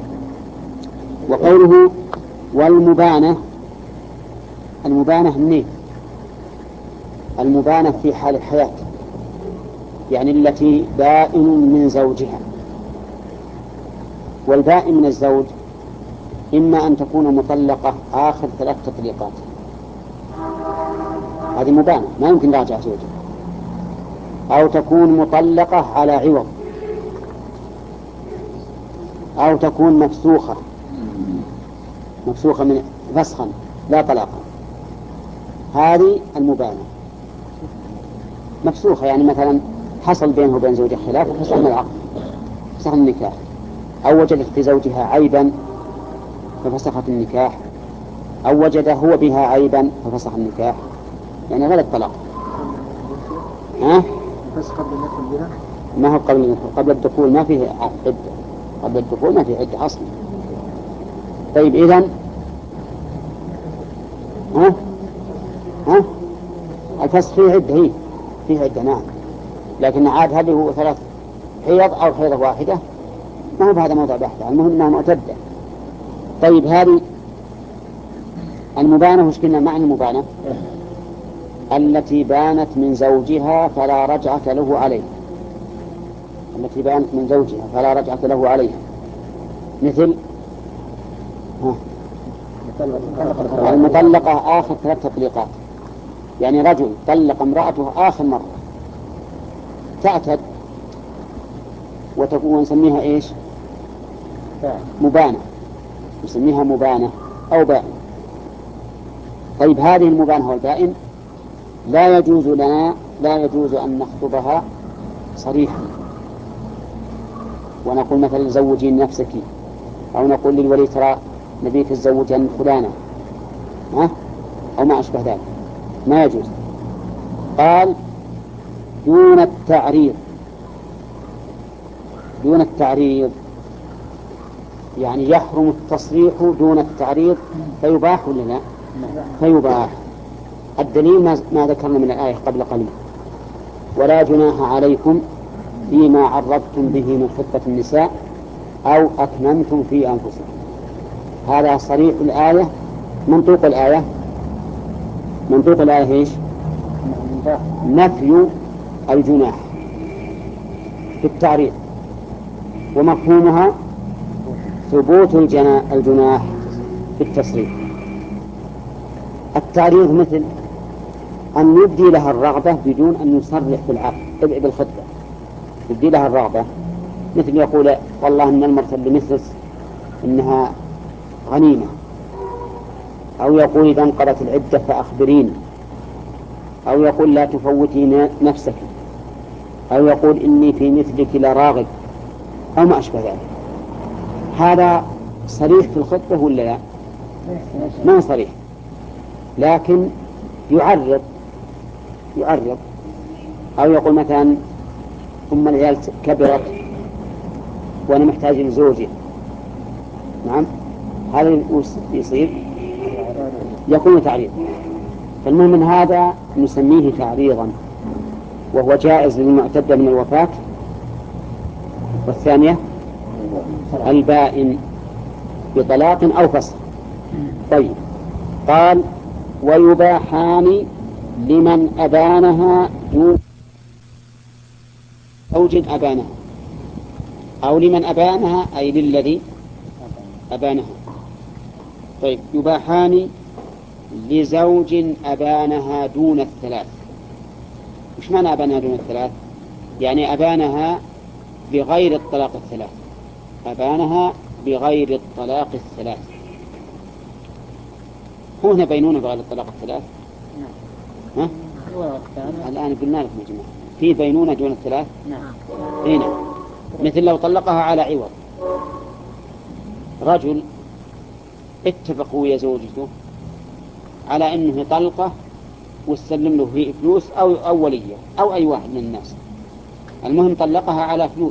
وقوله والمبانة، المبانة منين؟ المبانة في حال الحياة، يعني التي بائن من زوجها. والبائن من الزوج إما أن تكون مطلقة آخر ثلاث تطليقات، هذه مبانة ما يمكن راجع زوجها، أو تكون مطلقة على عوض، أو تكون مفسوخة، مفسوخة من فسخا لا طلاقا، هذه المبانة. مفسوخة يعني مثلا حصل بينه وبين زوجها خلاف وفسخنا العقد، فسخ النكاح، أو وجدت في زوجها عيبا ففسخت النكاح، أو وجد هو بها عيبا ففسخ النكاح، يعني غير الطلاق. ها؟ فسخ قبل الدخول بها؟ ما هو قبل الدخول، قبل الدخول ما فيه عدة، قبل الدخول ما فيه عدة أصلا. طيب إذن ها؟ ها؟ الفسخ فيه عدة، هي فيه عدة نعم، لكن عاد هل هو ثلاث حيض أو حيضة واحدة ما هو بهذا موضع بحث، المهم أنها معتدة. طيب هذه المبانة وش قلنا معنى المبانة؟ التي بانت من زوجها فلا رجعة له عليه، التي بانت من زوجها فلا رجعة له عليها. مثل ها. المطلقة آخر ثلاث تطليقات، يعني رجل طلق امرأته آخر مرة تعتد وتكون نسميها إيش؟ مبانة، نسميها مبانة أو بائن. طيب هذه المبانة والبائن لا يجوز لنا لا يجوز أن نخطبها صريحا ونقول مثلا زوجين نفسك، أو نقول للولي ترى نبيك الزوج عن فلانة، ها؟ أو ما أشبه ذلك، ما يجوز. قال دون التعريض، دون التعريض يعني يحرم التصريح دون التعريض، فيباح ولا لا؟ فيباح. الدليل ما ذكرنا من الآية قبل قليل: ولا جناح عليكم فيما عرضتم به من خطبة النساء أو أكننتم في أنفسكم. هذا صريح الآية. منطوق الآية منطوق الآية إيش؟ نفي الجناح في التعريض، ومفهومها ثبوت الجناح في التصريح. التعريض مثل أن يبدي لها الرغبة بدون أن يصرح بالعقد بالخطبة، يبدي لها الرغبة، مثل يقول والله إن المرأة اللي مثلس إنها غنيمة، أو يقول إذا انقضت العدة فأخبريني، أو يقول لا تفوتي نفسك، أو يقول إني في مثلك لراغب، أو ما أشبه ذلك. هذا صريح في الخطبة ولا لا؟ ما صريح، لكن يعرض يعرض أو يقول مثلا أم العيال كبرت وأنا محتاج لزوجي، نعم، هذا يصير يكون تعريض. فالمهم من هذا نسميه تعريضا، وهو جائز للمعتدة من الوفاة. والثانية البائن بطلاق أو فسخ. طيب، قال ويباحان لمن أبانها دون زوج أبانها، أو لمن أبانها أي للذي أبانها. طيب، يباحان لزوج أبانها دون الثلاث. وش معنى أبانها دون الثلاث؟ يعني أبانها بغير الطلاق الثلاث، أبانها بغير الطلاق الثلاث. هو هنا بينونة بغير الطلاق الثلاث؟ ها؟ الآن قلنا لكم يا جماعة في بينونة دون الثلاث. نعم. هنا مثل لو طلقها على عوض، رجل اتفقوا يا زوجته على أنه طلقه واستلم له فيه فلوس أو أولية أو أي واحد من الناس، المهم طلقها على فلوس،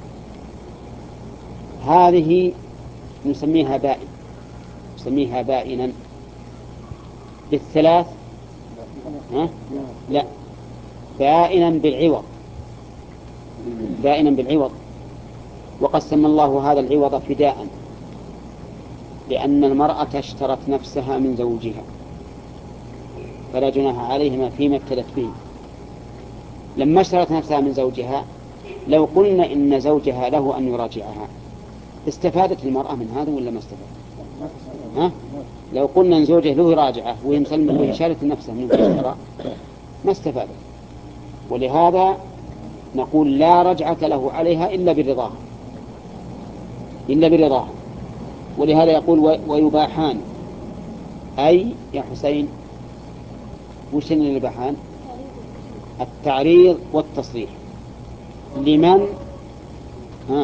هذه نسميها بائن، نسميها بائنا بالثلاث. ها؟ لا، بائنا بالعوض، بائنا بالعوض. وقد سمى الله هذا العوض فداء، لأن المرأة اشترت نفسها من زوجها فلا جناح عليهما فيما ابتدت به. لما اشترت نفسها من زوجها، لو قلنا إن زوجها له أن يراجعها، استفادت المرأة من هذا ولا ما استفادت؟ ها؟ لو قلنا إن زوجها له يراجعه ويمسلم وهي شارت نفسها من اشترى، ما استفادت. ولهذا نقول لا رجعة له عليها إلا برضاها، إلا برضاها. ولهذا يقول ويباحان، أي يا حسين وش اللي يباحان؟ التعريض والتصريح. لمن؟ ها؟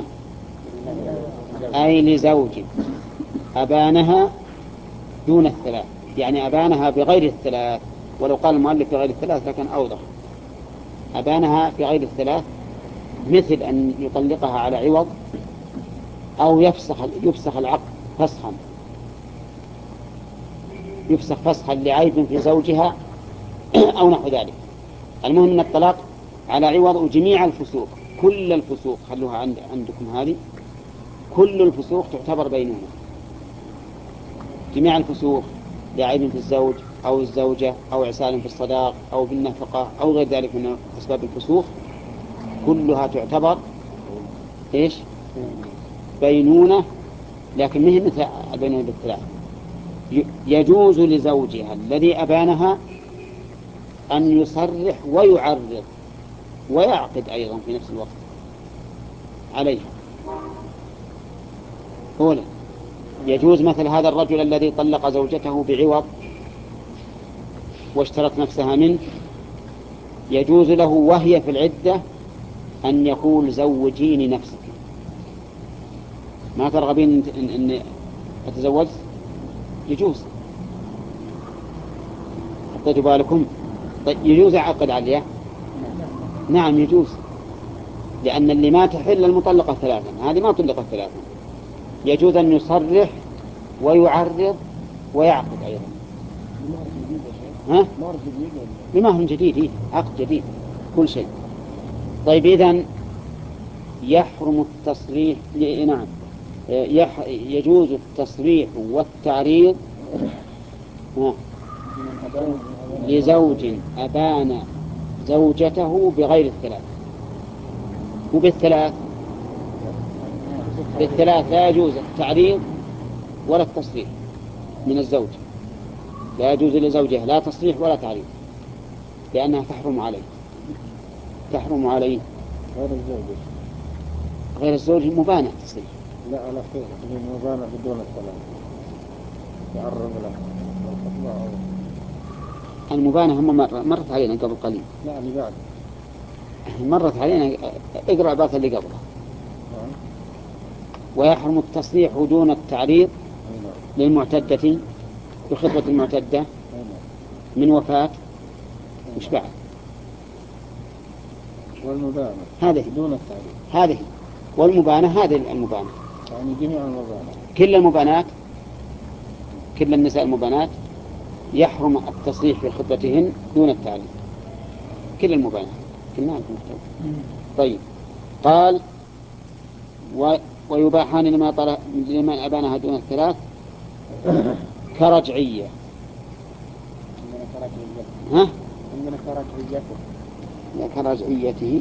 أي لزوج أبانها دون الثلاث، يعني أبانها بغير الثلاث، ولو قال المؤلف بغير الثلاث لكن أوضح. أبانها بغير الثلاث مثل أن يطلقها على عوض، أو يفسخ يفسخ العقد فسخا، يفسخ فسخا لعيب في زوجها أو نحو ذلك. المهم أن الطلاق على عوض. وجميع الفسوق، كل الفسوق خلوها عند عندكم هذه، كل الفسوق تعتبر بينونة. جميع الفسوق لعيب في الزوج أو الزوجة أو عسال في الصداق أو بالنفقة أو غير ذلك من أسباب الفسوق، كلها تعتبر إيش؟ بينونة، لكن ما هي مثل البينونة بالثلاث. يجوز لزوجها الذي أبانها أن يصرح ويعرض ويعقد أيضا في نفس الوقت عليها. أولا يجوز مثل هذا الرجل الذي طلق زوجته بعوض واشترت نفسها منه، يجوز له وهي في العدة أن يقول زوجيني نفسك، ما ترغبين إن, إن أتزوج؟ يجوز. حطيتوا بالكم؟ طيب يجوز أعقد عليها؟ نعم يجوز، لأن اللي ما تحل المطلقة ثلاثا، هذه ما طلقت ثلاثا، يجوز أن يصرح ويعرض ويعقد أيضا. ها؟ بمهر جديد، إيه؟ عقد جديد كل شيء. طيب إذن يحرم التصريح، نعم يح... يجوز التصريح والتعريض لزوج أبان زوجته بغير الثلاث. وبالثلاث بالثلاث لا يجوز التعريض ولا التصريح من الزوج. لا يجوز لزوجها لا تصريح ولا تعريض، لأنها تحرم عليه تحرم عليه غير الزوج. غير الزوج مبانة تصريح. لا على خير مبانة بدون الكلام يعرض له. المبانة هم مرت علينا قبل قليل. لا اللي بعد مرت علينا، اقرأ عبارة اللي قبلها. ويحرم التصريح دون التعريض للمعتدة بخطبة المعتدة من وفاة وش بعد والمبانة هذه دون التعريض هذه والمبانة هذه المبانة يعني جميع المبانة كل المبانات كل النساء المبانات يحرم التصريح بخطبتهن دون التعريض كل المبانات كلها المكتوب. طيب قال و... ويباحان لما طلع لمن أبانها دون الثلاث كرجعية. ها؟ لا كرجعيته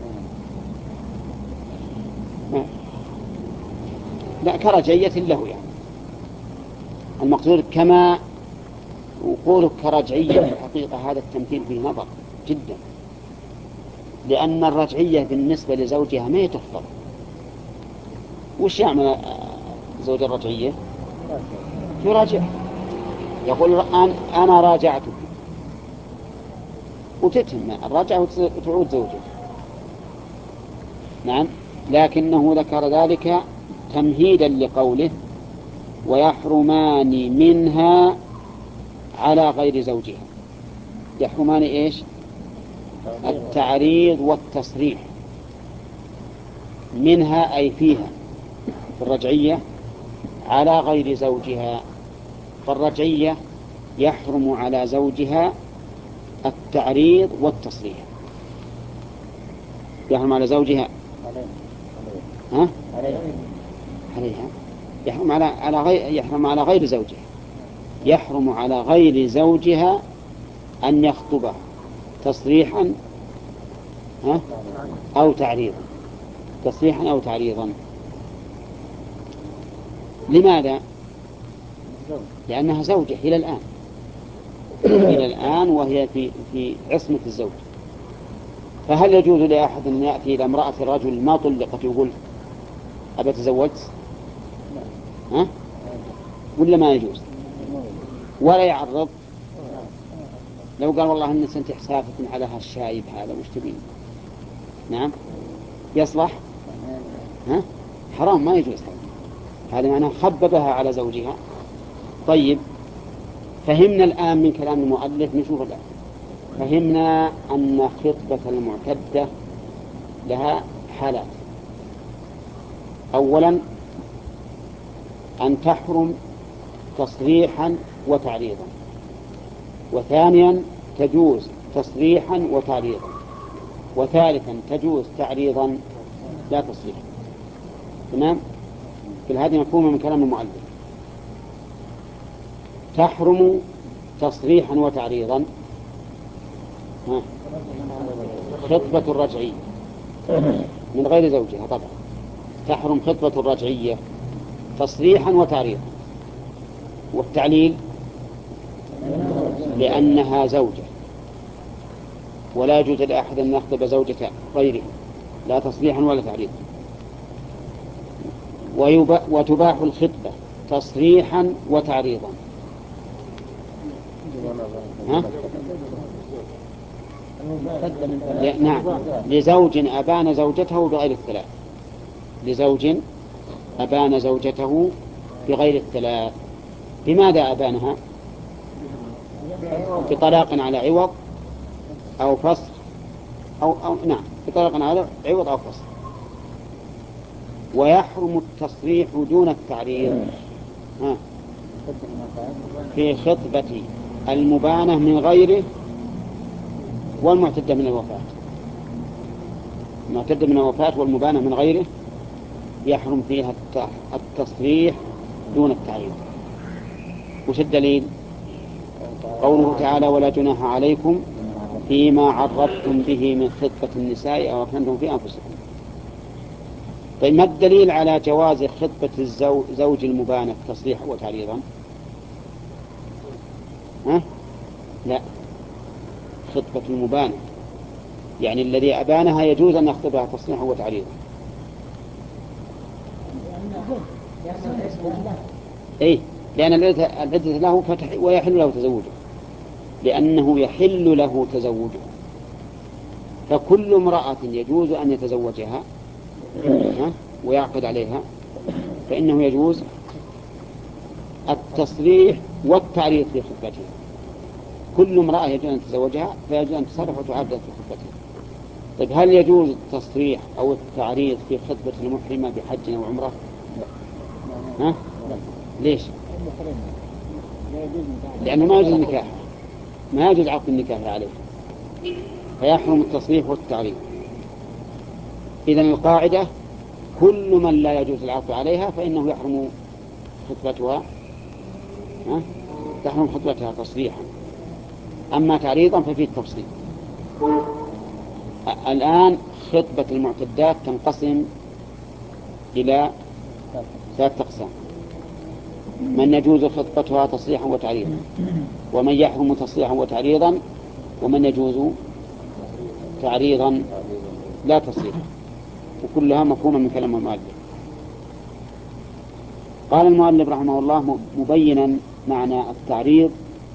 لا كرجعية له يعني المقصود كما وقولك كرجعية في الحقيقة هذا التمثيل فيه نظر جدا، لأن الرجعية بالنسبة لزوجها ما يتفضل. وش يعمل زوج الرجعية؟ يراجع، يقول أنا راجعتك وتتم الرجعة وتعود زوجك. نعم، لكنه ذكر ذلك تمهيدا لقوله ويحرمان منها على غير زوجها. يحرمان إيش؟ التعريض والتصريح. منها أي فيها في الرجعية على غير زوجها. فالرجعية يحرم على زوجها التعريض والتصريح. يحرم على زوجها ها؟ عليها يحرم على على غير يحرم على غير زوجها. يحرم على غير زوجها أن يخطبها تصريحا ها؟ أو تعريضا تصريحا أو تعريضا. لماذا؟ لأنها زوجة إلى الآن إلى الآن وهي في في عصمة الزوج. فهل يجوز لأحد أن يأتي إلى امرأة رجل ما طلقت يقول أبا تزوجت؟ ها؟ ولا ما يجوز؟ ولا يعرض؟ لو قال والله إن سنت حسابك على هالشايب هذا وش تبين؟ نعم يصلح؟ ها؟ حرام ما يجوز. هذا معناه خببها على زوجها. طيب فهمنا الآن من كلام المؤلف نشوف الآن فهمنا أن خطبة المعتدة لها حالات. أولا أن تحرم تصريحا وتعريضا، وثانيا تجوز تصريحا وتعريضا، وثالثا تجوز تعريضا لا تصريحا. تمام؟ كل هذه مفهومة من كلام المؤلف. تحرم تصريحا وتعريضا ها. خطبة الرجعية من غير زوجها طبعا تحرم خطبة الرجعية تصريحا وتعريضا. والتعليل لأنها زوجة ولا يجوز لأحد أن يخطب زوجة غيره لا تصريحا ولا تعريضا. وتباح الخطبة تصريحا وتعريضا. ها؟ نعم لزوج أبان زوجته بغير الثلاث لزوج أبان زوجته بغير الثلاث. بماذا أبانها؟ بطلاق على عوض أو فصل أو, أو نعم بطلاق على عوض أو فصل. ويحرم التصريح دون التعريض ها. في خطبة المبانة من غيره والمعتدة من الوفاة. المعتدة من الوفاة والمبانة من غيره يحرم فيها التصريح دون التعريض. وش الدليل؟ قوله تعالى ولا جناح عليكم فيما عرضتم به من خطبة النساء أو أكنتم في أنفسكم. طيب ما الدليل على جواز خطبة الزوج المبانة تصريحا وتعريضا؟ ها؟ لا، خطبة المبانة، يعني الذي أبانها يجوز أن يخطبها تصريحا وتعريضا. إيه، لأن العدة له فتح ويحل له تزوجه، لأنه يحل له تزوجه، فكل امرأة يجوز أن يتزوجها ويعقد عليها فإنه يجوز التصريح والتعريض في خطبتها. كل امرأة يجوز أن تتزوجها فيجوز أن تصرح وتعرض في خطبتها. طيب هل يجوز التصريح أو التعريض في خطبة المحرمة بحج أو عمرة؟ ها؟ ليش؟ لأنه ما يجوز النكاح، ما يجوز عقد النكاح عليه، فيحرم التصريح والتعريض. إذن القاعدة كل من لا يجوز العقد عليها فإنه يحرم خطبتها، ها؟ تحرم خطبتها تصريحا، أما تعريضا ففيه التفصيل. الآن خطبة المعتدات تنقسم إلى ثلاثة أقسام: من يجوز خطبتها تصريحا وتعريضا، ومن يحرم تصريحا وتعريضا، ومن يجوز تعريضا لا تصريحا، وكلها مفهومة من كلام المؤلف. قال المؤلف رحمه الله مبينا معنى التعريض: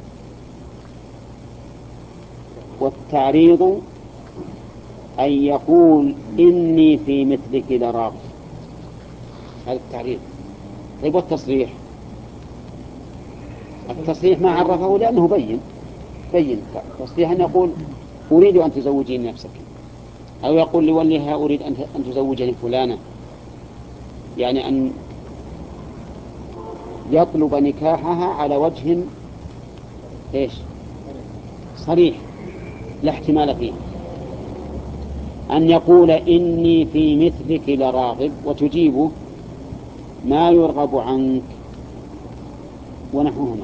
والتعريض أن يقول إني في مثلك لراغب. هذا التعريض. طيب والتصريح؟ التصريح ما عرفه لأنه بين بين تصريح أن يقول أريد أن تزوجيني نفسك، أو يقول لوليها أريد أن تزوجني فلانة، يعني أن يطلب نكاحها على وجه إيش؟ صريح لا احتمال فيه. أن يقول إني في مثلك لراغب وتجيبه ما يرغب عنك ونحوهما.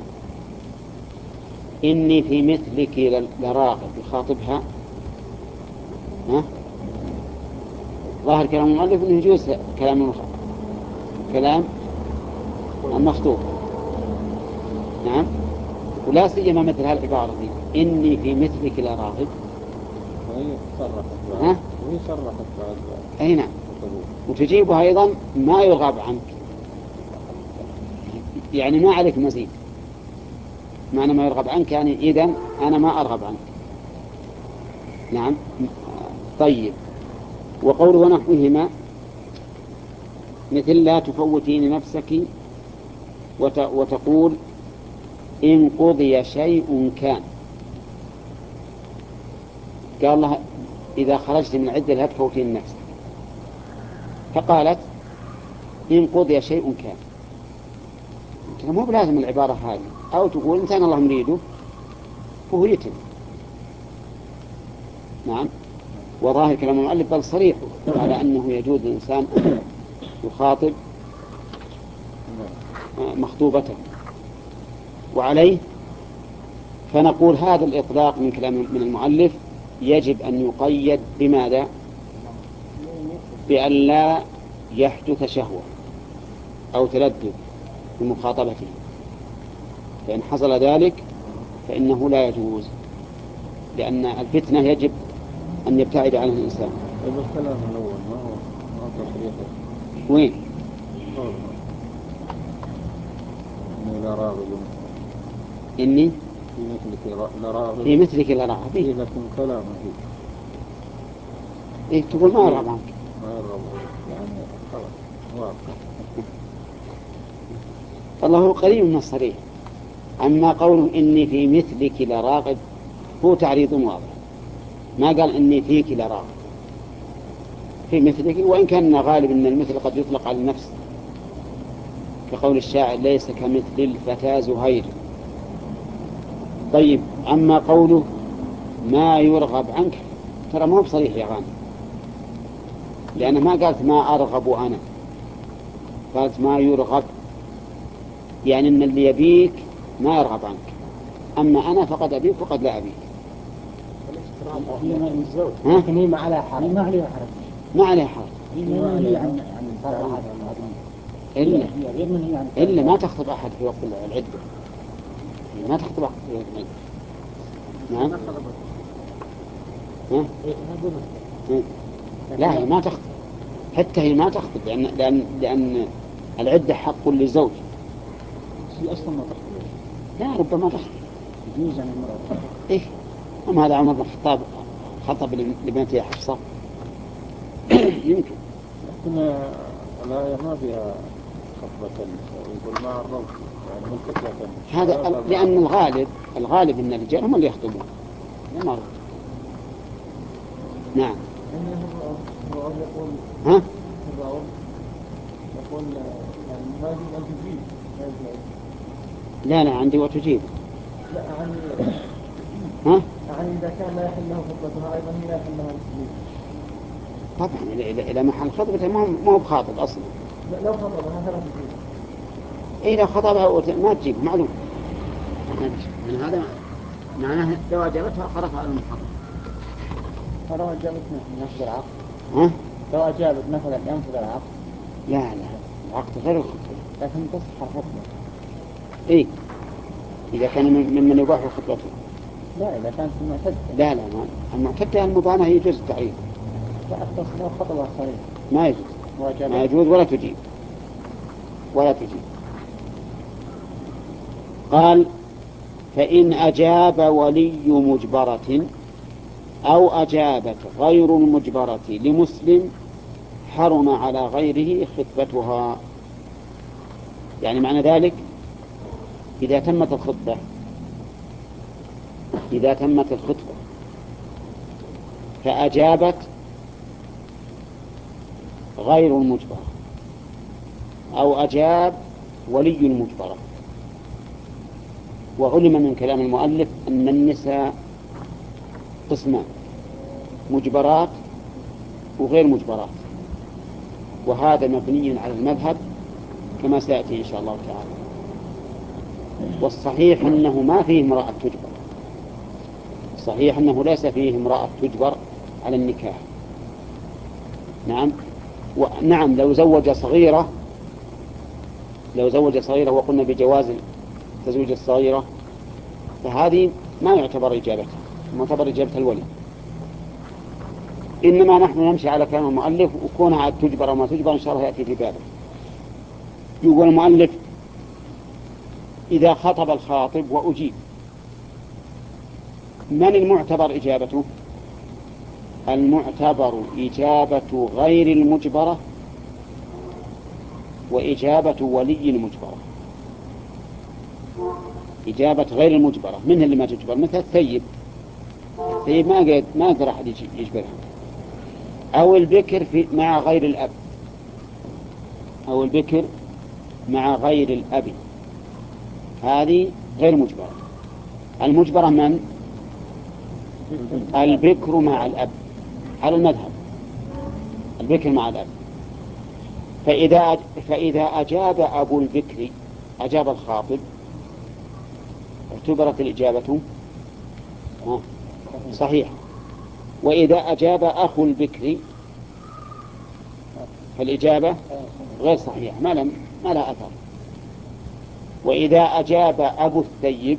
إني في مثلك لراغب يخاطبها، ها؟ ظاهر كلام المؤلف أنه يجوز كلام المخاطب كلام المخطوب، نعم، ولا سيما مثل هالعبارة دي إني في مثلك لراغب، وهي صرحت ها؟ وهي صرحت بعد. أي نعم، وتجيبها أيضا ما يرغب عنك، يعني ما عليك مزيد. معنى ما يرغب عنك يعني إذن أنا ما أرغب عنك. نعم. طيب، وقوله ونحوهما مثل لا تفوتين نفسك وتقول إن قضي شيء كان. قال الله إذا خرجت من العدة لا تفوتين نفسك، فقالت إن قضي شيء كان. مو بلازم العبارة هذه، أو تقول إن كان الله مريده فهو يتم. نعم. وظاهر كلام المؤلف بل صريح على أنه يجوز للإنسان أن يخاطب مخطوبته. وعليه فنقول هذا الإطلاق من كلام من المؤلف يجب أن يقيد بماذا؟ بأن لا يحدث شهوة أو تلذذ بمخاطبته، فإن حصل ذلك فإنه لا يجوز، لأن الفتنة يجب أن يبتعد عنها الإنسان. طيب الكلام الأول ما هو ما هو تصريح؟ وين؟ إني لا راغب إني في مثلك لا راغب في مثلك لا راغب فيه، لكن كلامه فيه إيه تقول ما أرغب عنك، ما يرغب يعني خلاص واضح. فالله قريب من الصريح. أما قول إني في مثلك لراغب هو تعريض واضح، ما قال إني فيك لراغب في مثلك، وإن كان غالب أن المثل قد يطلق على النفس، كقول الشاعر ليس كمثل الفتى زهير. طيب، أما قوله ما يرغب عنك ترى مو بصريح يا غانم، لأنه ما قالت ما أرغب أنا، قالت ما يرغب، يعني أن اللي يبيك ما يرغب عنك، أما أنا فقد أبيك وقد لا أبيك. لكن هي ما عليها حرج. ما عليها حرج. ما عليها حرج. إلا إلا ما تخطب أحد في وقت العدة، ما تخطب وقت نعم ها؟ لا هي ما تخطب، حتى هي ما تخطب لأن لأن لأن العدة حق للزوج. هي أصلا ما تخطب. لا ربما تخطب. يجوز عن المرأة. إيه؟ أما هذا عمر بن الخطاب خطب لبنته حفصة يمكن. لكن الآية ما فيها خطبة يقول ما الروح يعني ملتقية. هذا لأن الغالب الغالب أن الرجال هم اللي يخطبون. ما نعم. يقول ها؟ يقول يعني ما يجوز أن تجيب. لا لا عندي وتجيب. لا عن ها؟ يعني إذا كان لا يحل له خطبتها أيضا لا يحل لها التجيب. طبعا إلى إلى محل خطبته ما ما هو بخاطب أصلا. لو خطبها فلا تجيب. إيه لو خطبها ما تجيب معلوم. من هذا معناه لو أجابتها خرف على المحرم. لو أجابت نفذ العقد. ها؟ لو أجابت مثلا ينفذ العقد. لا لا العقد غير الخطبة. لكن تصح الخطبة. إيه إذا كان ممن يباح خطبته. لا إذا كانت المعتدة. لا لا ما المعتدة المبانة يجوز التعريف. لا أتصل لو خطبها صريح. ما يجوز. ما يجوز ولا تجيب ولا تجيب. قال فإن أجاب ولي مجبرة أو أجابت غير المجبرة لمسلم حرم على غيره خطبتها. يعني معنى ذلك إذا تمت الخطبة إذا تمت الخطبة فأجابت غير المجبرة أو أجاب ولي المجبرة. وعلم من كلام المؤلف أن النساء قسمان مجبرات وغير مجبرات، وهذا مبني على المذهب كما سيأتي إن شاء الله تعالى. والصحيح أنه ما فيه امرأة تجبر، صحيح أنه ليس فيه امرأة تجبر على النكاح. نعم ونعم لو زوج صغيرة لو زوج صغيرة وقلنا بجواز تزويج الصغيرة فهذه ما يعتبر إجابتها، معتبر إجابة الولي. إنما نحن نمشي على كلام المؤلف وكونها تجبر أو ما تجبر إن شاء الله يأتي في بابه. يقول المؤلف إذا خطب الخاطب وأجيب من المعتبر إجابته؟ المعتبر إجابة غير المجبرة وإجابة ولي المجبرة. إجابة غير المجبرة من اللي ما تجبر مثل الثيب الثيب ما قد ما قدر أحد يجبرها، أو البكر في مع غير الأب أو البكر مع غير الأب هذه غير مجبرة. المجبرة من؟ البكر مع الأب على المذهب، البكر مع الأب. فإذا فإذا أجاب أبو البكر أجاب الخاطب اعتبرت الإجابة صحيح. وإذا أجاب أخو البكر فالإجابة غير صحيحة ما لم ما لا أثر. وإذا أجاب أبو الثيب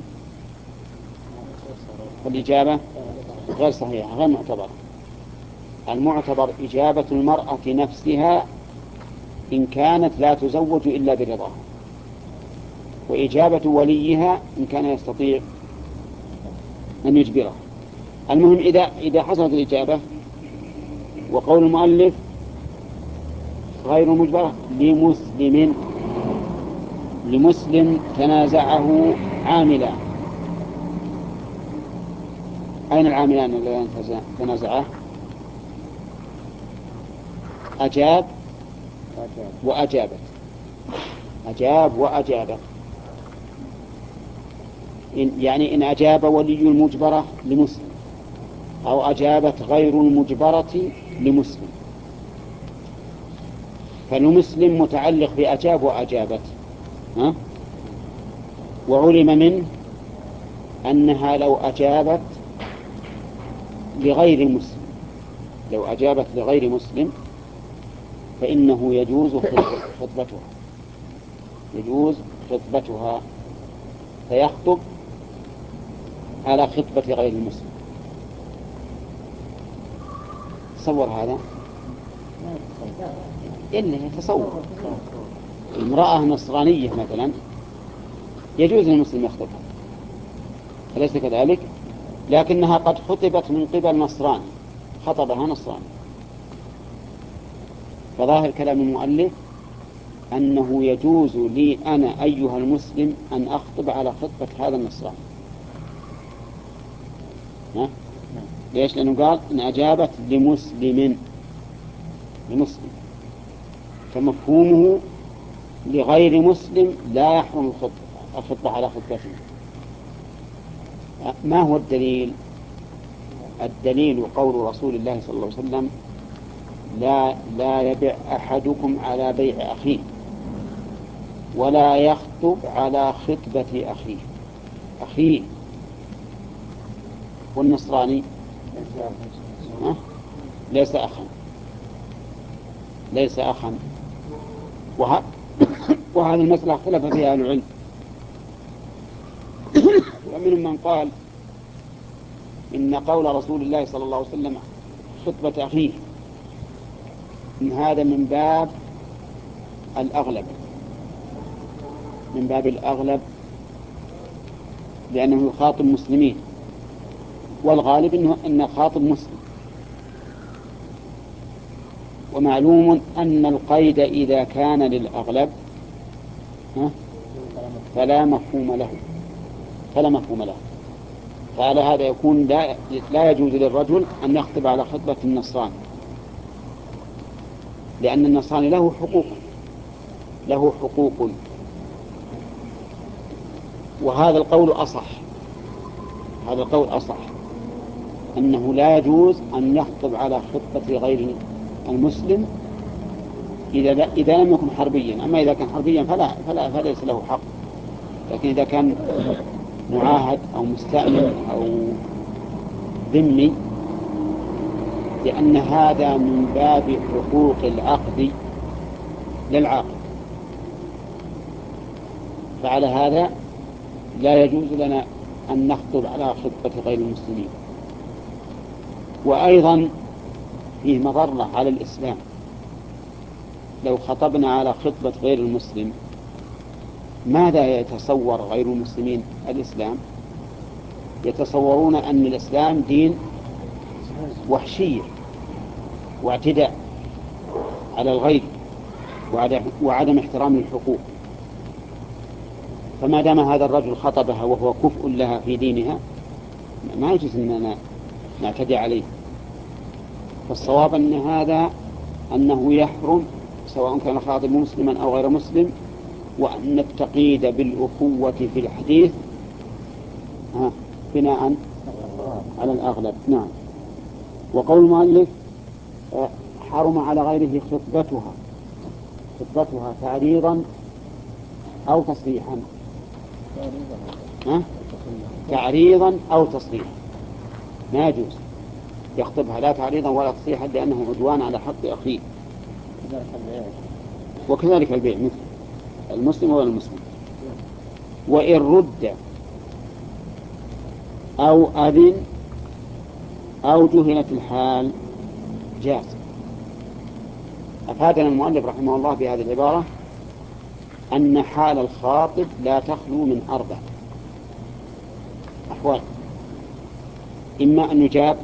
فالإجابة غير صحيحة غير معتبرة. المعتبر إجابة المرأة نفسها إن كانت لا تزوج إلا برضاها، وإجابة وليها إن كان يستطيع أن يجبرها. المهم إذا إذا حصلت الإجابة وقول المؤلف غير مجبرة لمسلم لمسلم تنازعه عاملان. أين العاملان اللذان تنازعاه؟ أجاب وأجابت أجاب وأجابت إن يعني إن أجاب ولي المجبرة لمسلم أو أجابت غير المجبرة لمسلم، فالمسلم متعلق بأجاب وأجابت. ها؟ وعلم منه أنها لو أجابت لغير مسلم لو أجابت لغير مسلم فإنه يجوز خطبتها يجوز خطبتها فيخطب على خطبة غير المسلم. تصور هذا إلا يتصور امرأة نصرانية مثلا يجوز للمسلم يخطبها، أليس كذلك؟ لكنها قد خطبت من قبل نصراني، خطبها نصراني، فظاهر كلام المؤلف أنه يجوز لي أنا أيها المسلم أن أخطب على خطبة هذا النصراني. ها؟ ليش؟ لأنه قال إن أجابت لمسلم، لمسلم، فمفهومه لغير مسلم لا يحرم الخطبة على خطبته. ما هو الدليل؟ الدليل قول رسول الله صلى الله عليه وسلم: لا لا يبيع أحدكم على بيع أخيه ولا يخطب على خطبة أخيه. أخيه والنصراني أه؟ ليس أخا، ليس أخا. وه... وهذه المسألة اختلف فيها أهل العلم، ومنهم من قال إن قول رسول الله صلى الله عليه وسلم خطبة أخيه إن هذا من باب الأغلب، من باب الأغلب لأنه يخاطب مسلمين، والغالب إنه إن خاطب مسلم. ومعلوم أن القيد إذا كان للأغلب فلا مفهوم له، فلا مفهوم له. فعلى هذا يكون لا, لا يجوز للرجل أن يخطب على خطبة النصراني، لأن النصراني له حقوق، له حقوق. وهذا القول أصح، هذا القول أصح أنه لا يجوز أن يخطب على خطبة غير المسلم إذا إذا لم يكن حربيا. أما إذا كان حربيا فلا فلا فليس له حق. لكن إذا كان معاهد أو مستأمن أو ذمي، لأن هذا من باب حقوق العقد للعاقد، فعلى هذا لا يجوز لنا أن نخطب على خطبة غير المسلمين. وأيضا فيه مضرة على الإسلام، لو خطبنا على خطبة غير المسلم ماذا يتصور غير المسلمين الإسلام؟ يتصورون أن الإسلام دين وحشية واعتداء على الغير وعدم احترام الحقوق. فما دام هذا الرجل خطبها وهو كفء لها في دينها ما يجوز أننا نعتدي عليه. فالصواب أن هذا أنه يحرم سواء كان خاطب مسلما أو غير مسلم، وأن التقييد بالأخوة في الحديث بناء على الأغلب. نعم. وقول المؤلف حرم على غيره خطبتها، خطبتها تعريضا أو تصريحا، تعريضا أو تصريحا ما يجوز يخطبها لا تعريضا ولا تصريحا، لأنه عدوان على حق أخيه. وكذلك البيع مثل المسلم ولا المسلم. وإن رد أو أذن أو جهلت الحال جاز. أفادنا المؤلف رحمه الله بهذه العبارة أن حال الخاطب لا تخلو من أربع أحوال: إما أن يجاب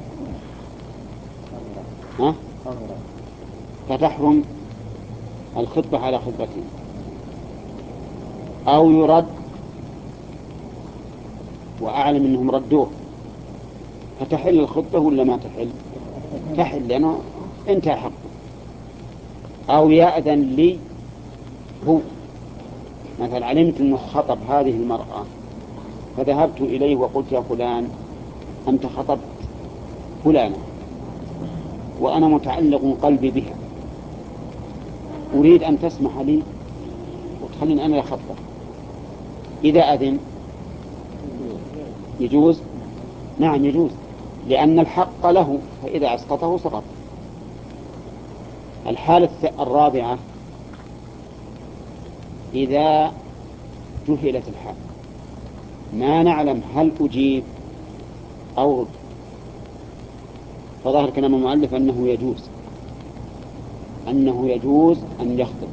ها؟ فتحرم الخطبة على خطبته، أو يرد وأعلم أنهم ردوه فتحل الخطبة ولا ما تحل؟ تحل لأنه انتهى حقه. أو يأذن لي هو، مثلا علمت أنه خطب هذه المرأة فذهبت إليه وقلت يا فلان أنت خطبت فلانة وأنا متعلق قلبي بها، أريد أن تسمح لي وتخليني أنا أخطب. إذا أذن يجوز؟ نعم يجوز، لأن الحق له، فإذا أسقطه سقط. الحالة الرابعة إذا جهلت الحال، ما نعلم هل أجيب أو رد. فظاهر كلام المؤلف أنه يجوز أنه يجوز أن يخطب.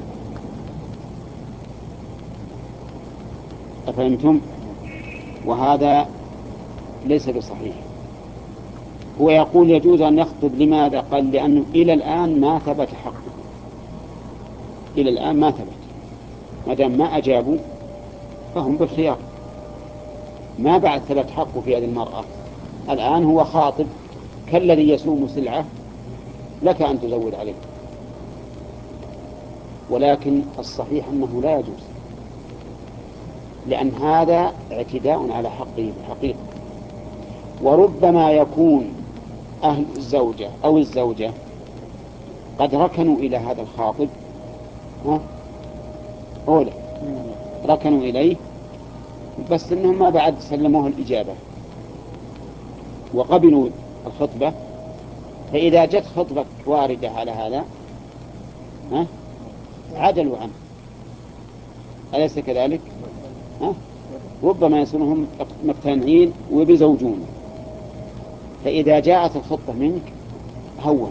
أفهمتم؟ وهذا ليس بصحيح. هو يقول يجوز أن يخطب. لماذا؟ قال لأنه إلى الآن ما ثبت حقه، إلى الآن ما ثبت. ما دام ما أجابوا فهم بالخيار. ما بعد ثبت حقه في هذه المرأة، الآن هو خاطب كالذي يسوم سلعة لك أن تزود عليه. ولكن الصحيح أنه لا يجوز، لأن هذا اعتداء على حقه بالحقيقة. وربما يكون أهل الزوجة أو الزوجة قد ركنوا إلى هذا الخاطب، ها؟ أولا ركنوا إليه، بس إنهم ما بعد سلموه الإجابة وقبلوا الخطبة. فإذا جت خطبة واردة على هذا، ها؟ عدلوا عنه. أليس كذلك؟ ها؟ ربما يصيرهم مقتنعين وبزوجون، فإذا جاءت الخطبة منك هونوا،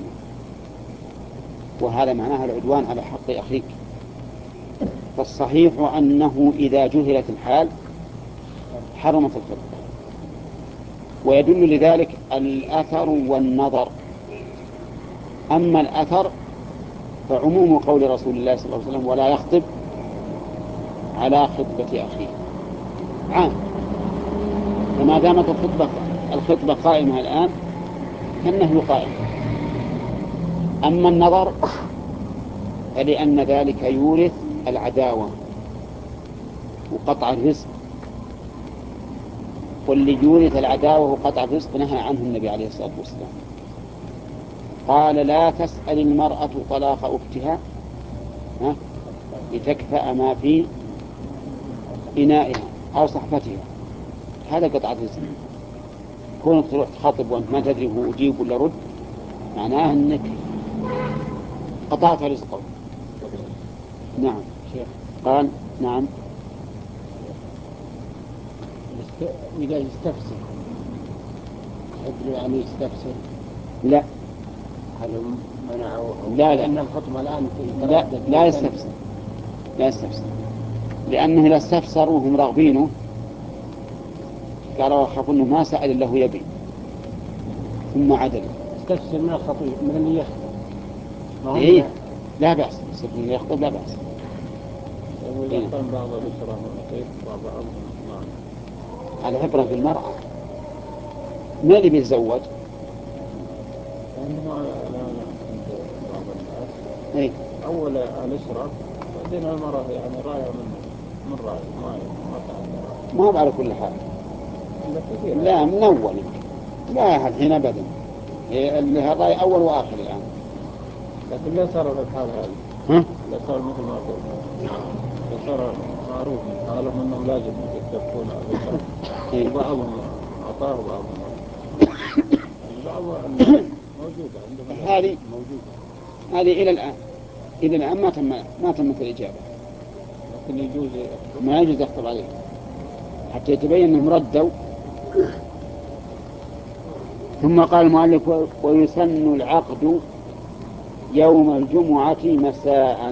وهذا معناها العدوان على حق أخيك. فالصحيح أنه إذا جهلت الحال حرمت الخطبة. ويدل لذلك الأثر والنظر. أما الأثر فعموم قول رسول الله صلى الله عليه وسلم ولا يخطب على خطبة أخيه عام، فما دامت الخطبة الخطبة قائمة الآن فالنهي قائم. أما النظر فلأن ذلك يورث العداوة وقطع الرزق، واللي يورث العداوة وقطع الرزق نهى عنه النبي عليه الصلاة والسلام. قال لا تسأل المرأة طلاق أختها لتكفأ ما في إنائها أو صحفتها. هذا قطع الرزق. كونك تروح تخاطب وأنت ما تدري هو أجيب ولا رد، معناه أنك قطعت رزقه. نعم شيخ. قال نعم. إذا يستفسر يدري يعني يستفسر؟ لا. هل منعوا؟ لا لا. لأن الخطبة الآن لا لا يستفسر. لا يستفسر، لأنه إذا استفسروا وهم راغبينه قالوا يخافوا أنه ما سأل الله يبي ثم عدل. استفسر من الخطيب من اللي يخطب. إيه لا بأس، من اللي يخطب لا بأس. ويقطن بعض الأسرة والنقيب وبعضهم العبرة بالمرأة. ما اللي بيتزوج؟ عندما لا لا عند بعض الناس إيه؟ أول الأسرة بعدين المرأة يعني راية من من راية ما ما تعرف. ما هو على كل حال. لا من أول لا الحين أبدا. اللي الرأي أول وآخر الآن. لكن لا صار الحال هذا. ها؟ لا صار مثل ما قلنا. لا صار معروف قالوا أنهم لازم يتفقون على الأسرة. وبعضهم أعطاه وبعضهم بعض موجودة عندهم. هذه موجودة. هذه إلى الآن إلى الآن ما تم ما تمت الإجابة. لكن يجوز ما يجوز يخطب عليه حتى يتبين أنهم ردوا. ثم قال المؤلف ويسن العقد يوم الجمعة مساء.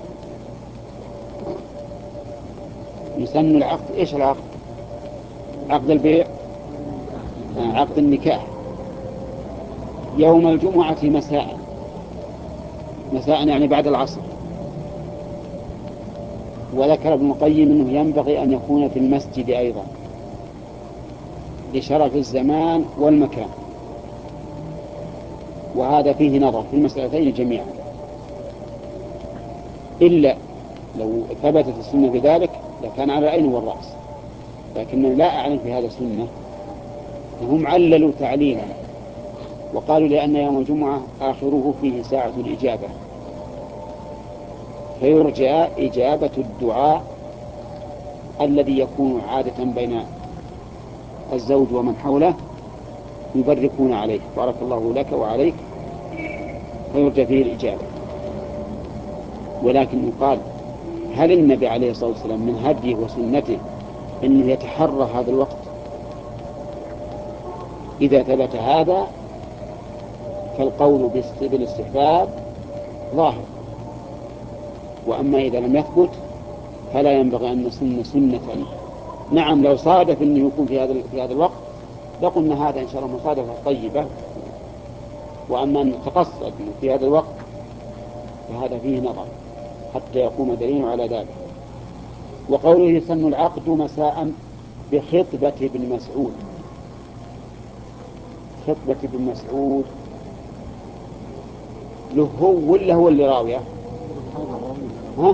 يسن العقد. إيش العقد؟ عقد البيع، عقد النكاح يوم الجمعة مساء. مساء يعني بعد العصر. وذكر ابن القيم أنه ينبغي أن يكون في المسجد أيضا لشرف الزمان والمكان، وهذا فيه نظر في المسألتين جميعا، إلا لو ثبتت السنة بذلك لكان على العين والرأس، لكن لا أعلم في هذا السنة. هم عللوا تعليلا وقالوا لأن يوم الجمعة آخره فيه ساعة الإجابة، فيرجى إجابة الدعاء الذي يكون عادة بين الزوج ومن حوله يبركون عليه بارك الله لك وعليك، فيرجى فيه الإجابة. ولكن يقال هل النبي عليه الصلاة والسلام من هديه وسنته أنه يتحرى هذا الوقت؟ إذا ثبت هذا فالقول بالاستحباب ظاهر، وأما إذا لم يثبت فلا ينبغي أن نسن سنة. نعم لو صادف أنه يكون في هذا في هذا الوقت لقلنا هذا إن شاء الله مصادفة طيبة، وأما أن نتقصد في هذا الوقت فهذا فيه نظر حتى يقوم دليل على ذلك. وقوله يسن العقد مساء بخطبة ابن مسعود. خطبة ابن مسعود له هو ولا هو اللي راويه؟ ها؟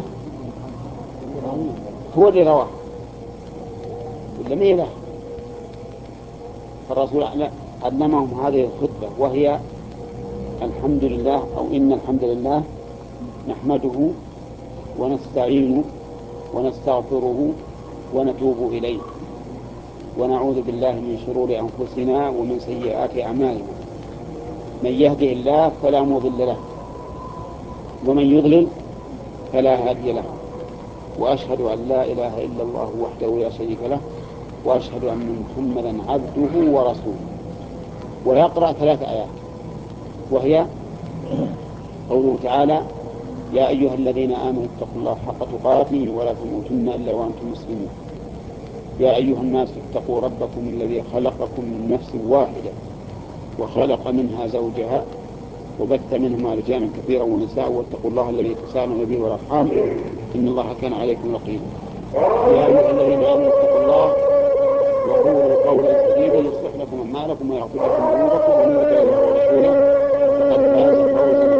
هو اللي رواه ولا مين له؟ فالرسول علمهم هذه الخطبة وهي الحمد لله أو إن الحمد لله نحمده ونستعينه ونستغفره ونتوب إليه ونعوذ بالله من شرور أنفسنا ومن سيئات أعمالنا، من يهده الله فلا مضل له ومن يضلل فلا هادي له، وأشهد أن لا إله إلا الله وحده لا شريك له، وأشهد أن محمدا عبده ورسوله. ويقرأ ثلاث آيات وهي قوله تعالى يا أيها الذين آمنوا اتقوا الله حق تقاته ولا تموتن إلا وأنتم مسلمون، يا أيها الناس اتقوا ربكم الذي خلقكم من نفس واحدة وخلق منها زوجها وبث منهما رجالا كثيرا ونساء واتقوا الله الذي تساءلون به والأرحام إن الله كان عليكم رقيبا، يا أيها الذين آمنوا اتقوا الله وقولوا قولا سديدا يصلح لكم أعمالكم ويغفر لكم ذنوبكم ومن يطع الله ورسوله فقد فاز فوزا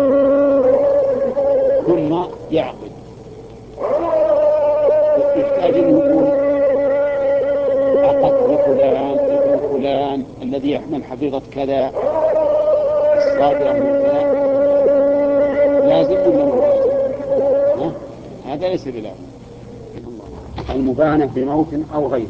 عظيما. ثم يعقد يحتاج أن يقول عقد لفلان ابن فلان الذي يحمل حفيظة كذا الصادرة من فلان، لازم ولا ملازم؟ هذا ليس بلازم. المبانة بموت أو غيره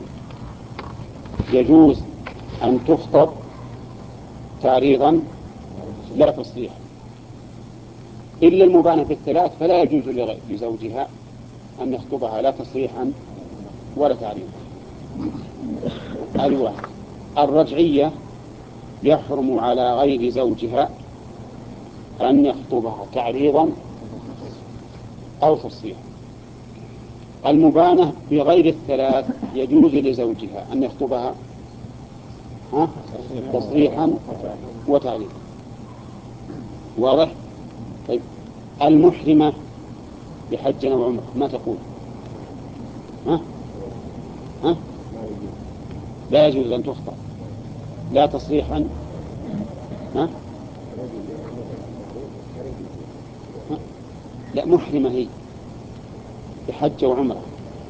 يجوز أن تخطب تعريضا لا تصريحا، إلا المبانة بالثلاث فلا يجوز لزوجها أن يخطبها لا تصريحا ولا تعريضا. الواحد الرجعية يحرم على غير زوجها أن يخطبها تعريضا أو تصريحا. المبانة بغير الثلاث يجوز لزوجها أن يخطبها ها؟ تصريحا وتعريضا. واضح؟ طيب المحرمة بحج أو عمرة ما تقول؟ ها؟ ها؟ لا يجوز أن تخطب لا تصريحا ها؟ ها؟ لا محرمة هي بحج وعمرة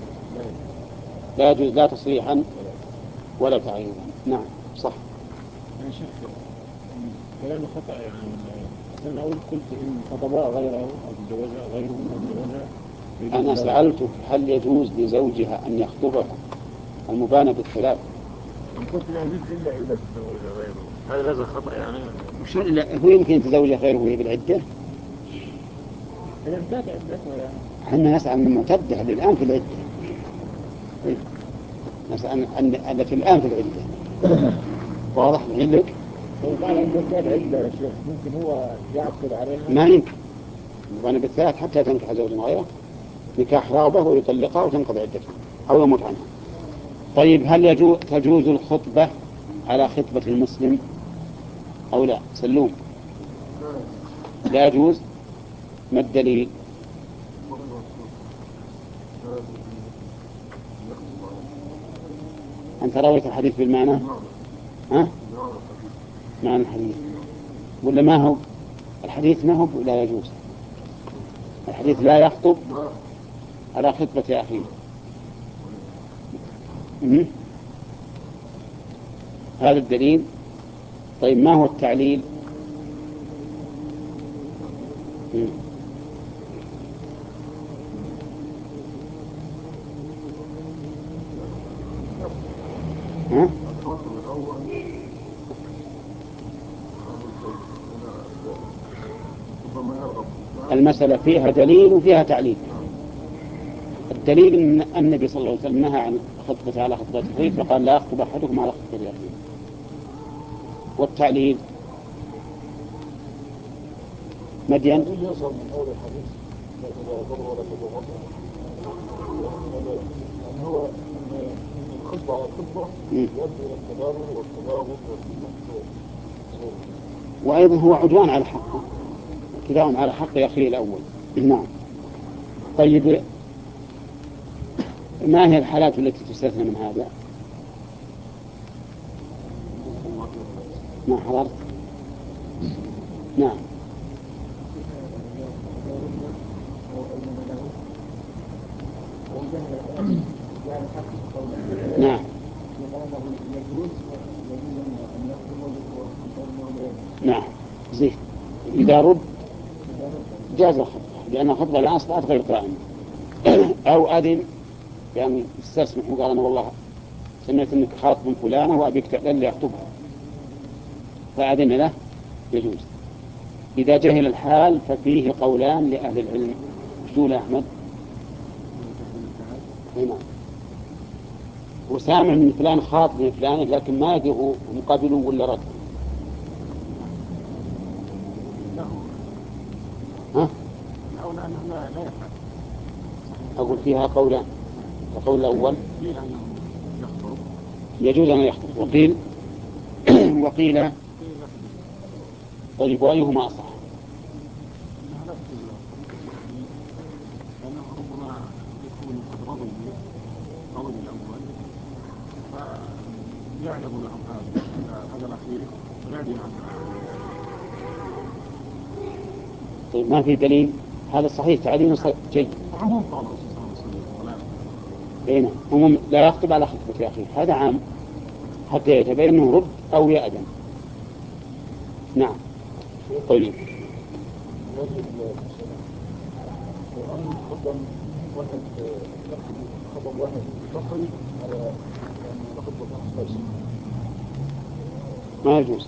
لا يجوز لا تصريحا ولا تعريضا. نعم صح. أنا شك كلام خطأ يعني أنا أقول قلت إن خطباء غيره أو تزوجها غيره أو تزوجها. أنا سألته هل يجوز لزوجها أن يخطبها المبانة بالثلاث؟ قلت لا يجوز إلا إلا تزوجها غيره. هذا لازم خطأ يعني. مش هو يمكن يتزوج غيره وهي بالعدة؟ إذا انتهت عدتها يعني. احنا نسأل من معتدة الآن في العدة. نسأل أن التي الآن في العدة. واضح عندك؟ هو قال أن كانت عدة يا شيخ ممكن هو يعقد عليها. ما يمكن. المبانة بالثلاث حتى تنكح زوج غيره نكاح رغبة ويطلقها وتنقضي عدتها أو يموت عنها. طيب هل يجوز تجوز الخطبة على خطبة المسلم أو لا؟ سلوم لا يجوز. ما الدليل؟ أنت رويت الحديث بالمعنى ها؟ معنى الحديث ولا ما هو الحديث؟ ما هو لا يجوز الحديث لا يخطب على خطبة أخيه. هذا الدليل. طيب ما هو التعليل؟ مم. ها؟ المسألة فيها دليل وفيها تعليل. الدليل أن النبي صلى الله عليه وسلم نهى عن خطبة على خطبة أخيه فقال لا يخطب أحدكم على خطبة أخيه. والتعليل مدين يظهر من أول الحديث لا تتغضب ولا تتغضب يعني هو الخطبة على الخطبة يؤدي إلى التدابر والتدابر والتدابر وأيضا هو عدوان على حقه اعتداء على حق أخيه الأول. نعم. طيب ما هي الحالات التي تستثنى من هذا؟ ما حضرت؟ نعم. نعم. نعم. زين. إذا رد جاز الخطبة لأن الخطبة الآن أصبحت غير قائمة أو أذن يعني استسمح وقال أنا والله سمعت أنك خاطب فلانة وأبيك تعلن لي أخطبها فأذن له يجوز. إذا جهل الحال ففيه قولان لأهل العلم. شو أحمد؟ هنا وسامع من فلان خاطب من فلان لكن ما يدعو مقابله ولا رد. ها؟ أقول فيها قولان. القول الأول يجوز أن يخطب وقيل وقيل طيب وأيهما أصح؟ يعلم لهم هذا هذا الأخير ويعلم عنه. طيب ما في دليل هذا صحيح تعليم جيد. عموم قال بينه عموم لا يخطب على خطبة أخيه هذا عام حتى يتبين أنه رد أو يأذن. نعم. طيب يجب وأن يقدم واحد خطب واحد يتصل على ما يجوز.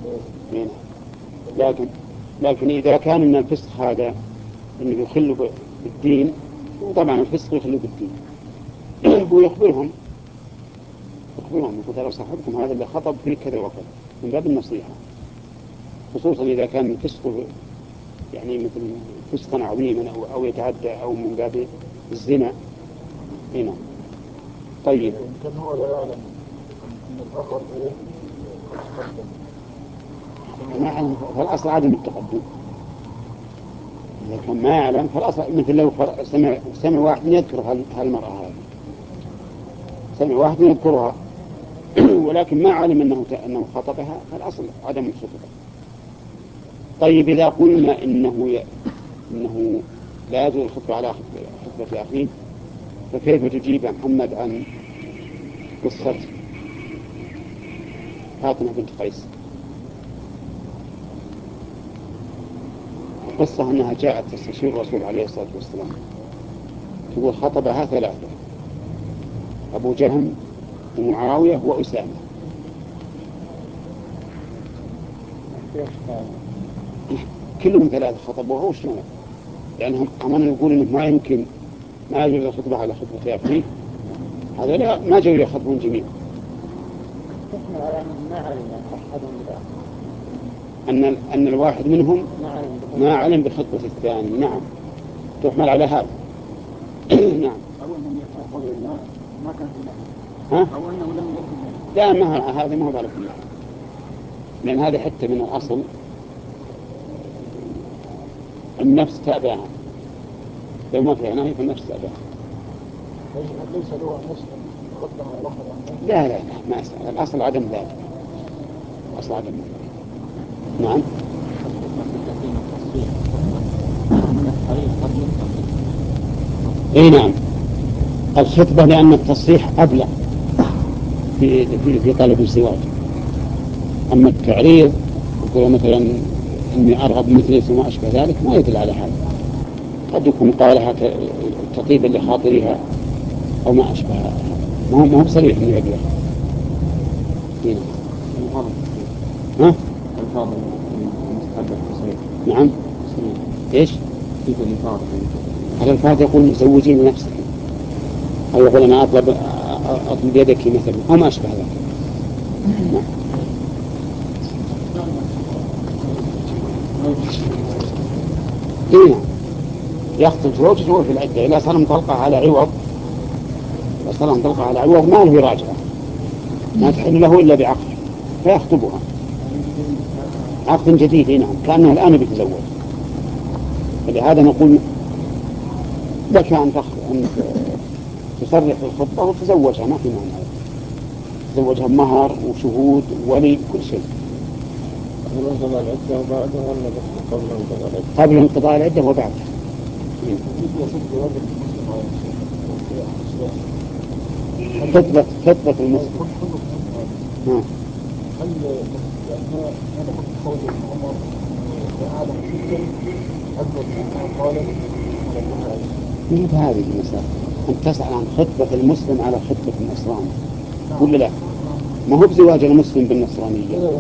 لكن لكن إذا كان من الفسق هذا إنه يخل بالدين وطبعا الفسق يخل بالدين هو يخبرهم يخبرهم يقول لو صاحبكم هذا اللي خطب فيه كذا وكذا من باب النصيحة خصوصا إذا كان الفسق يعني مثل فسقا عظيما أو أو يتعدى أو من باب الزنا هنا. طيب كان هو لا يعلم أن الآخر إيه ما يعلم فالأصل عدم التقدم. إذا كان ما يعلم فالأصل مثل لو سمع سمع واحد يذكر هالمرأة هذه سمع واحد يذكرها ولكن ما علم أنه أنه خطبها فالأصل عدم الخطبة. طيب إذا قلنا إنه ي... إنه لا يجوز الخطبة على خطبة أخيه فكيف تجيب يا محمد عن قصة فاطمة بنت قيس؟ القصة أنها جاءت تستشير الرسول عليه الصلاة والسلام تقول خطبها ثلاثة أبو جهم ومعاوية وأسامة. كلهم ثلاثة خطبوها وش معنى؟ لأنهم أمانا يقول إنه ما يمكن ما يجوز الخطبة على خطبة أخيه هذا لا ما جاءوا يخطبون جميعا. أن أن الواحد منهم ما علم بخطبة الثاني. نعم تحمل على هذا. نعم. ما كان ها؟ لا ما هذا ما هو على كل حال لأن هذا حتى من الأصل النفس تابعها لو ما فيها نهي فالنفس تابعها. ليس له أن يسأل قدم على الأخر. لا لا لا ما أسأل الأصل عدم ذلك. الأصل عدم ذلك. نعم. اي نعم الخطبة لأن التصريح أبلغ في في في طلب الزواج. أما التعريض يقول مثلا إني أرغب مثلي ثم أشبه ذلك ما يدل على هذا. قد يكون قالها تطيبا لخاطرها أو ما أشبه ما هو ما هو صريح إنه يبلغ. ها؟ الفاظ المستحب التصريح. نعم. إيش؟ كيف الفاظ؟ هذا الفاظ يقول مزوجين لنفسك أو يقول أنا أطلب أطلب يدك مثلا أو ما أشبه ذلك. نعم. إيه يخطب زوجته وهو في العدة. إذا صار مطلقة على عوض إذا صار مطلقة على عوض ما له راجعة، ما تحل له إلا بعقد فيخطبها عقد جديد. نعم كأنه الآن بيتزوج. فلهذا نقول لك أن تصرح في الخطبة وتزوجها، ما في مانع، تزوجها بمهر وشهود ولي كل شيء. قبل انقضاء العدة وبعد. خطبة خطبة المسلم. هل هذا قول عمر عالم الشرك أكبر من قال من هذه المسألة؟ أن تسأل عن خطبة المسلم على خطبة النصراني ولا لا؟ ما هو بزواج المسلم بالنصرانية.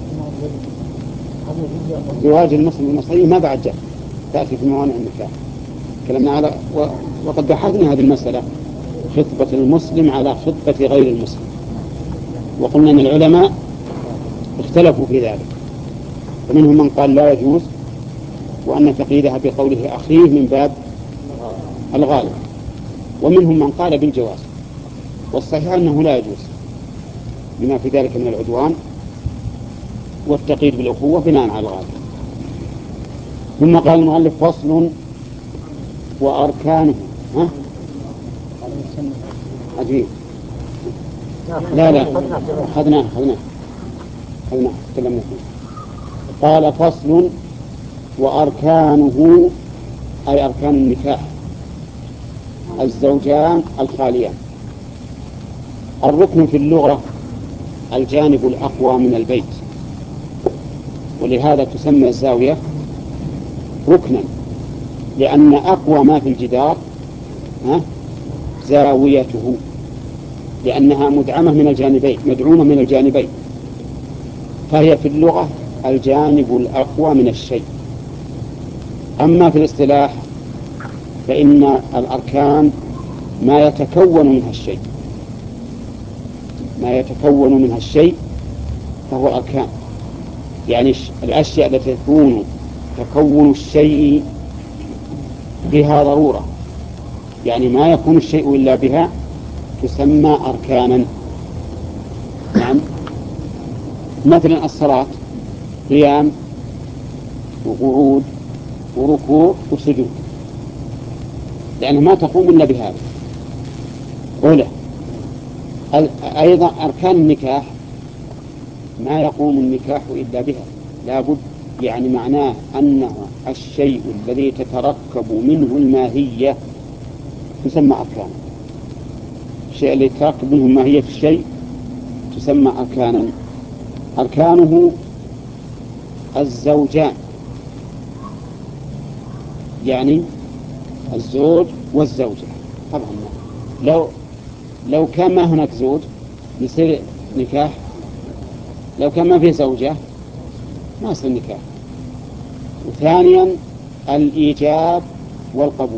زواج المسلم بالنصرانية ما بعد جاء تأتي في موانع النكاح. كلامنا على و... وقد بحثنا هذه المسألة، خطبة المسلم على خطبة غير المسلم، وقلنا أن العلماء اختلفوا في ذلك، فمنهم من قال لا يجوز وأن تقييدها بقوله أخيه من باب الغالب، ومنهم من قال بالجواز، والصحيح أنه لا يجوز بما في ذلك من العدوان والتقييد بالأخوة بناء على الغالب. ثم قال المؤلف فصل وأركانه. ها؟ عجيب. لا لا أخذناه أخذناه أخذناه تكلمنا فيه. قال فصل وأركانه أي أركان النكاح الزوجان الخاليان. الركن في اللغة الجانب الأقوى من البيت، ولهذا تسمى الزاوية ركنا، لأن أقوى ما في الجدار ها زاويته، لأنها مدعمة من الجانبين مدعومة من الجانبين، فهي في اللغة الجانب الأقوى من الشيء. أما في الاصطلاح فإن الأركان ما يتكون منها الشيء ما يتكون منها الشيء فهو أركان، يعني الأشياء التي تكون تكون الشيء بها ضرورة، يعني ما يكون الشيء إلا بها تسمى أركانا. نعم مثلا الصلاة قيام وقعود وركوع وسجود، لأنه ما تقوم إلا بهذا. أولى أيضا أركان النكاح ما يقوم النكاح إلا بها لابد، يعني معناه أنه الشيء الذي تتركب منه الماهية تسمى أركانا. الشيء الذي تتركب منه الماهية في الشيء تسمى أركانا. أركانه الزوجان، يعني الزوج والزوجة. طبعا لو لو كان ما هناك زوج يصير نكاح، لو كان ما في زوجة ما يصير نكاح. وثانيا الإيجاب والقبول.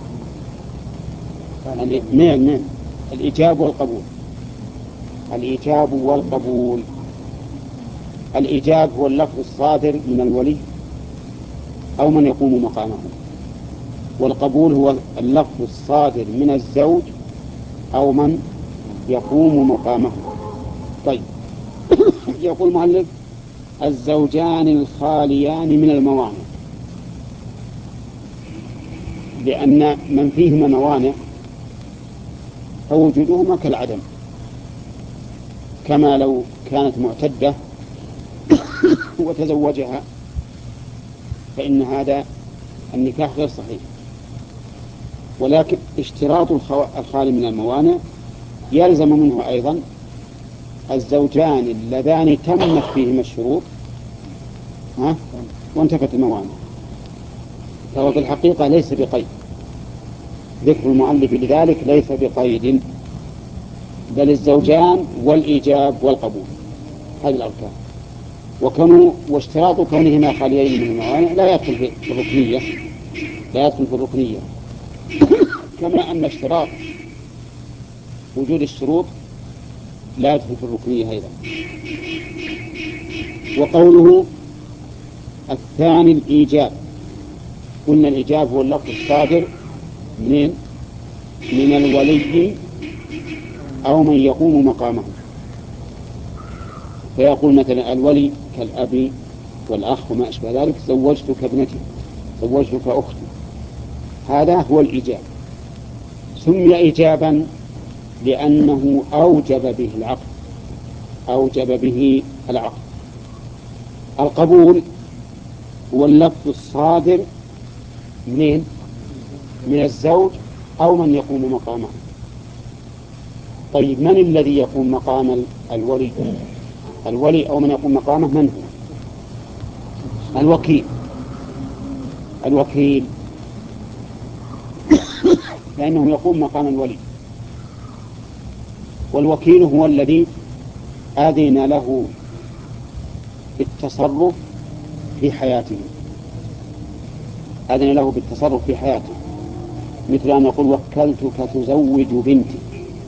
نعم نعم الإيجاب والقبول. الإيجاب والقبول الإيجاب هو اللفظ الصادر من الولي أو من يقوم مقامه، والقبول هو اللفظ الصادر من الزوج أو من يقوم مقامه. طيب يقول المؤلف الزوجان الخاليان من الموانع، لأن من فيهما موانع فوجودهما كالعدم، كما لو كانت معتدة وتزوجها فإن هذا النكاح غير صحيح. ولكن اشتراط الخالي من الموانع يلزم منه أيضا الزوجان اللذان تمت فيهما الشروط ها وانتفت الموانع، فهو في الحقيقة ليس بقيد. ذكر المؤلف لذلك ليس بقيد، بل الزوجان والإيجاب والقبول هذه الأركان. وكانوا واشتراط كونهما خاليين من الموانع لا يدخل في الركنية لا يدخل في الركنية كما أن اشتراط وجود الشروط لا يدخل في الركنية أيضا. وقوله الثاني الإيجاب. قلنا الإيجاب هو اللفظ الصادر من من الولي أو من يقوم مقامه، فيقول مثلا الولي كالأب والأخ وما أشبه ذلك: زوجتك ابنتي، زوجتك أختي. هذا هو الإيجاب. سمي إيجابا لأنه أوجب به العقد، أوجب به العقد. القبول هو اللفظ الصادر من من الزوج أو من يقوم مقامه. طيب، من الذي يقوم مقام الولي؟ الولي أو من يقوم مقامه من هو؟ الوكيل. الوكيل لأنه يقوم مقام الولي، والوكيل هو الذي آذن له بالتصرف في حياته، آذن له بالتصرف في حياته، مثل أن يقول: وكلتك تزوج بنتي،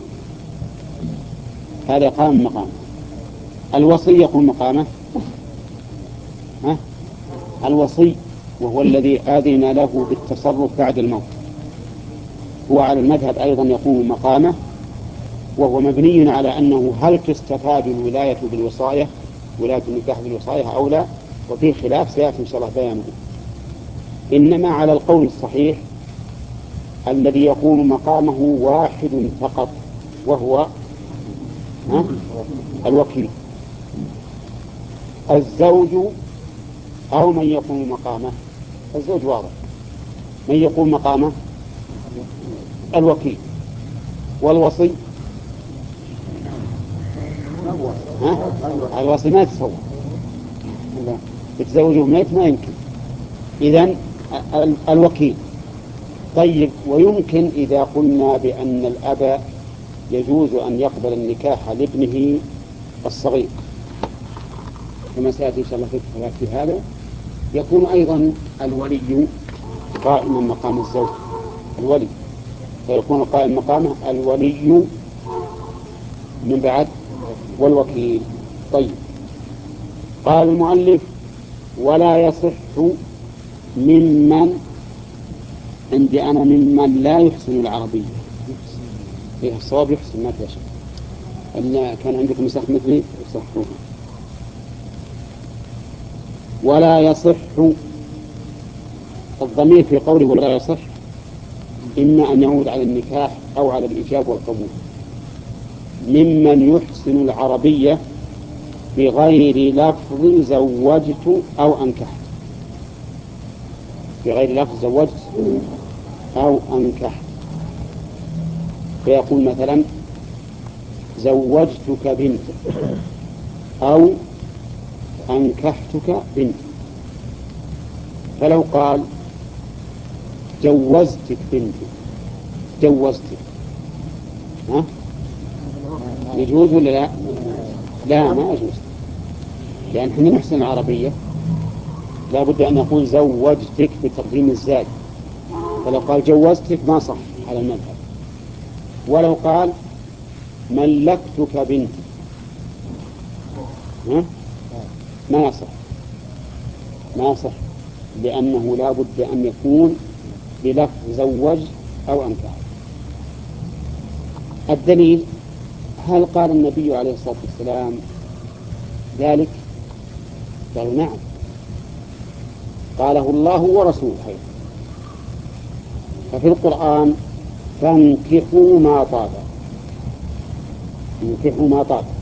هذا قام مقامه. الوصي يقوم مقامه ها؟ الوصي وهو الذي آذن له بالتصرف بعد الموت، هو على المذهب أيضا يقوم مقامه، وهو مبني على أنه هل تستفاد الولاية بالوصاية، ولاية النكاح بالوصاية أو لا، وفيه خلاف سيأتي إن شاء الله بيانه. إنما على القول الصحيح الذي يقوم مقامه واحد فقط، وهو ها؟ الوكيل. الزوج أو من يقوم مقامه، الزوج واضح، من يقوم مقامه الوكيل. والوصي ها؟ الوصي ما يتصور، يتزوجه ميت ما يمكن، إذن الوكيل. طيب، ويمكن إذا قلنا بأن الأب يجوز أن يقبل النكاح لابنه الصغير، كما سيأتي إن شاء الله في هذا، يكون أيضا الولي قائما مقام الزوج، الولي، فيكون قائم مقامه الولي من بعد والوكيل. طيب، قال المؤلف: ولا يصح ممن، عندي أنا ممن لا يحسن العربية، فيها الصواب يحسن ما فيها شيء، أن كان عندكم مسخ مثلي يصحوها. ولا يصح، الضمير في قوله ولا يصح إما أن يعود على النكاح أو على الإيجاب والقبول. ممن يحسن العربية بغير لفظ زوجت أو أنكحت، بغير لفظ زوجت أو أنكحت، فيقول مثلا: زوجتك بنت أو أنكحتك بنت. فلو قال: جوزتك بنت، جوزتك، ها؟ يجوز ولا لا؟ لا، ما يجوز، لأن احنا نحسن العربية لا بد أن نقول زوجتك بتقديم الزاد، فلو قال جوزتك ما صح على المذهب. ولو قال ملكتك بنت، ها؟ ما يصح، ما يصح، لأنه لا بد أن يكون بلفظ زوج أو أنكح. الدليل: هل قال النبي عليه الصلاة والسلام ذلك؟ قالوا: نعم، قاله الله ورسوله. ففي القرآن: فانكحوا ما طاب، انكحوا ما طاب،